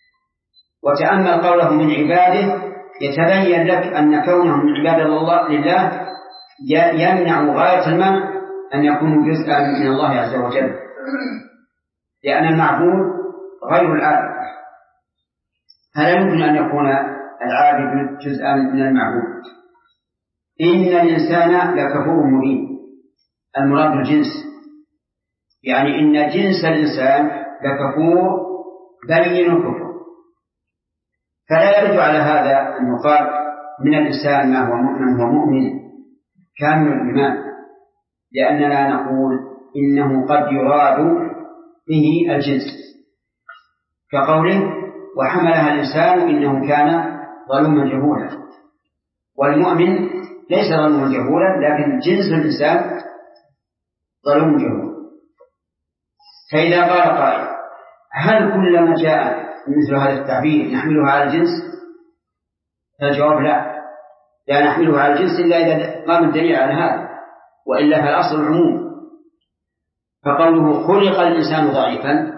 وتأمل قوله من عباده يتبين لك أن كونهم من عباد الله لله يمنع غاية المنع أن يكونوا جزءا من الله عز وجل، لأن المعبود غير العابد، فلا يمكن أن يكون العابد جزءا من المعبود. إن الإنسان لكفور مبين، المراد الجنس، يعني إن جنس الإنسان لكفور بين الكفر. فلا يرد على هذا أن يقال من الإنسان ما هو مؤمن كامل الإيمان، لأننا نقول إنه قد يراد به الجنس، كقوله وحملها الإنسان إنه كان ظلوما جهولا. والمؤمن ليس ظلوما جهولا، لكن جنس الإنسان ظلوم جهول. فإذا قال قائل هل كلما جاء مثل هذا التعبير نحمله على الجنس؟ فالجواب لا نحمله على الجنس إلا إذا قام الدليل على هذا، وإلا فالأصل العموم. فقوله خلق الإنسان ضعيفا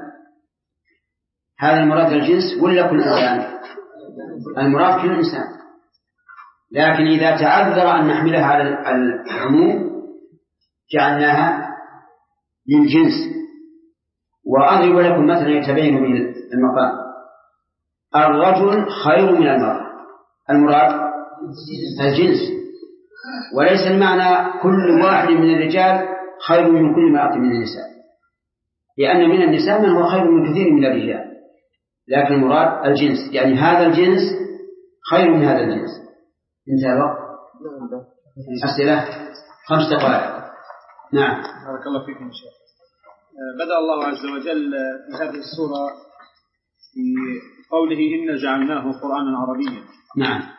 هذا المراد الجنس ولا كل إنسان؟ المراد كل إنسان، لكن إذا تعذر أن نحملها على العموم جعلناها للجنس. وأضرب لكم مثلا يتبين به المقام. الرجل خير من المرأة، المراد الجنس، وليس المعنى كل واحد من الرجال خير من كل امرأة من النساء، لأن من النساء من هو خير من كثير من الرجال، لكن المراد الجنس، يعني هذا الجنس خير من هذا الجنس. انتهى الوقت. أسئلة 5 دقائق. نعم. بارك الله فيكم شيخ. بدأ الله عز وجل في هذه السورة في قوله إن جعلناه قرآنا عربيا. نعم.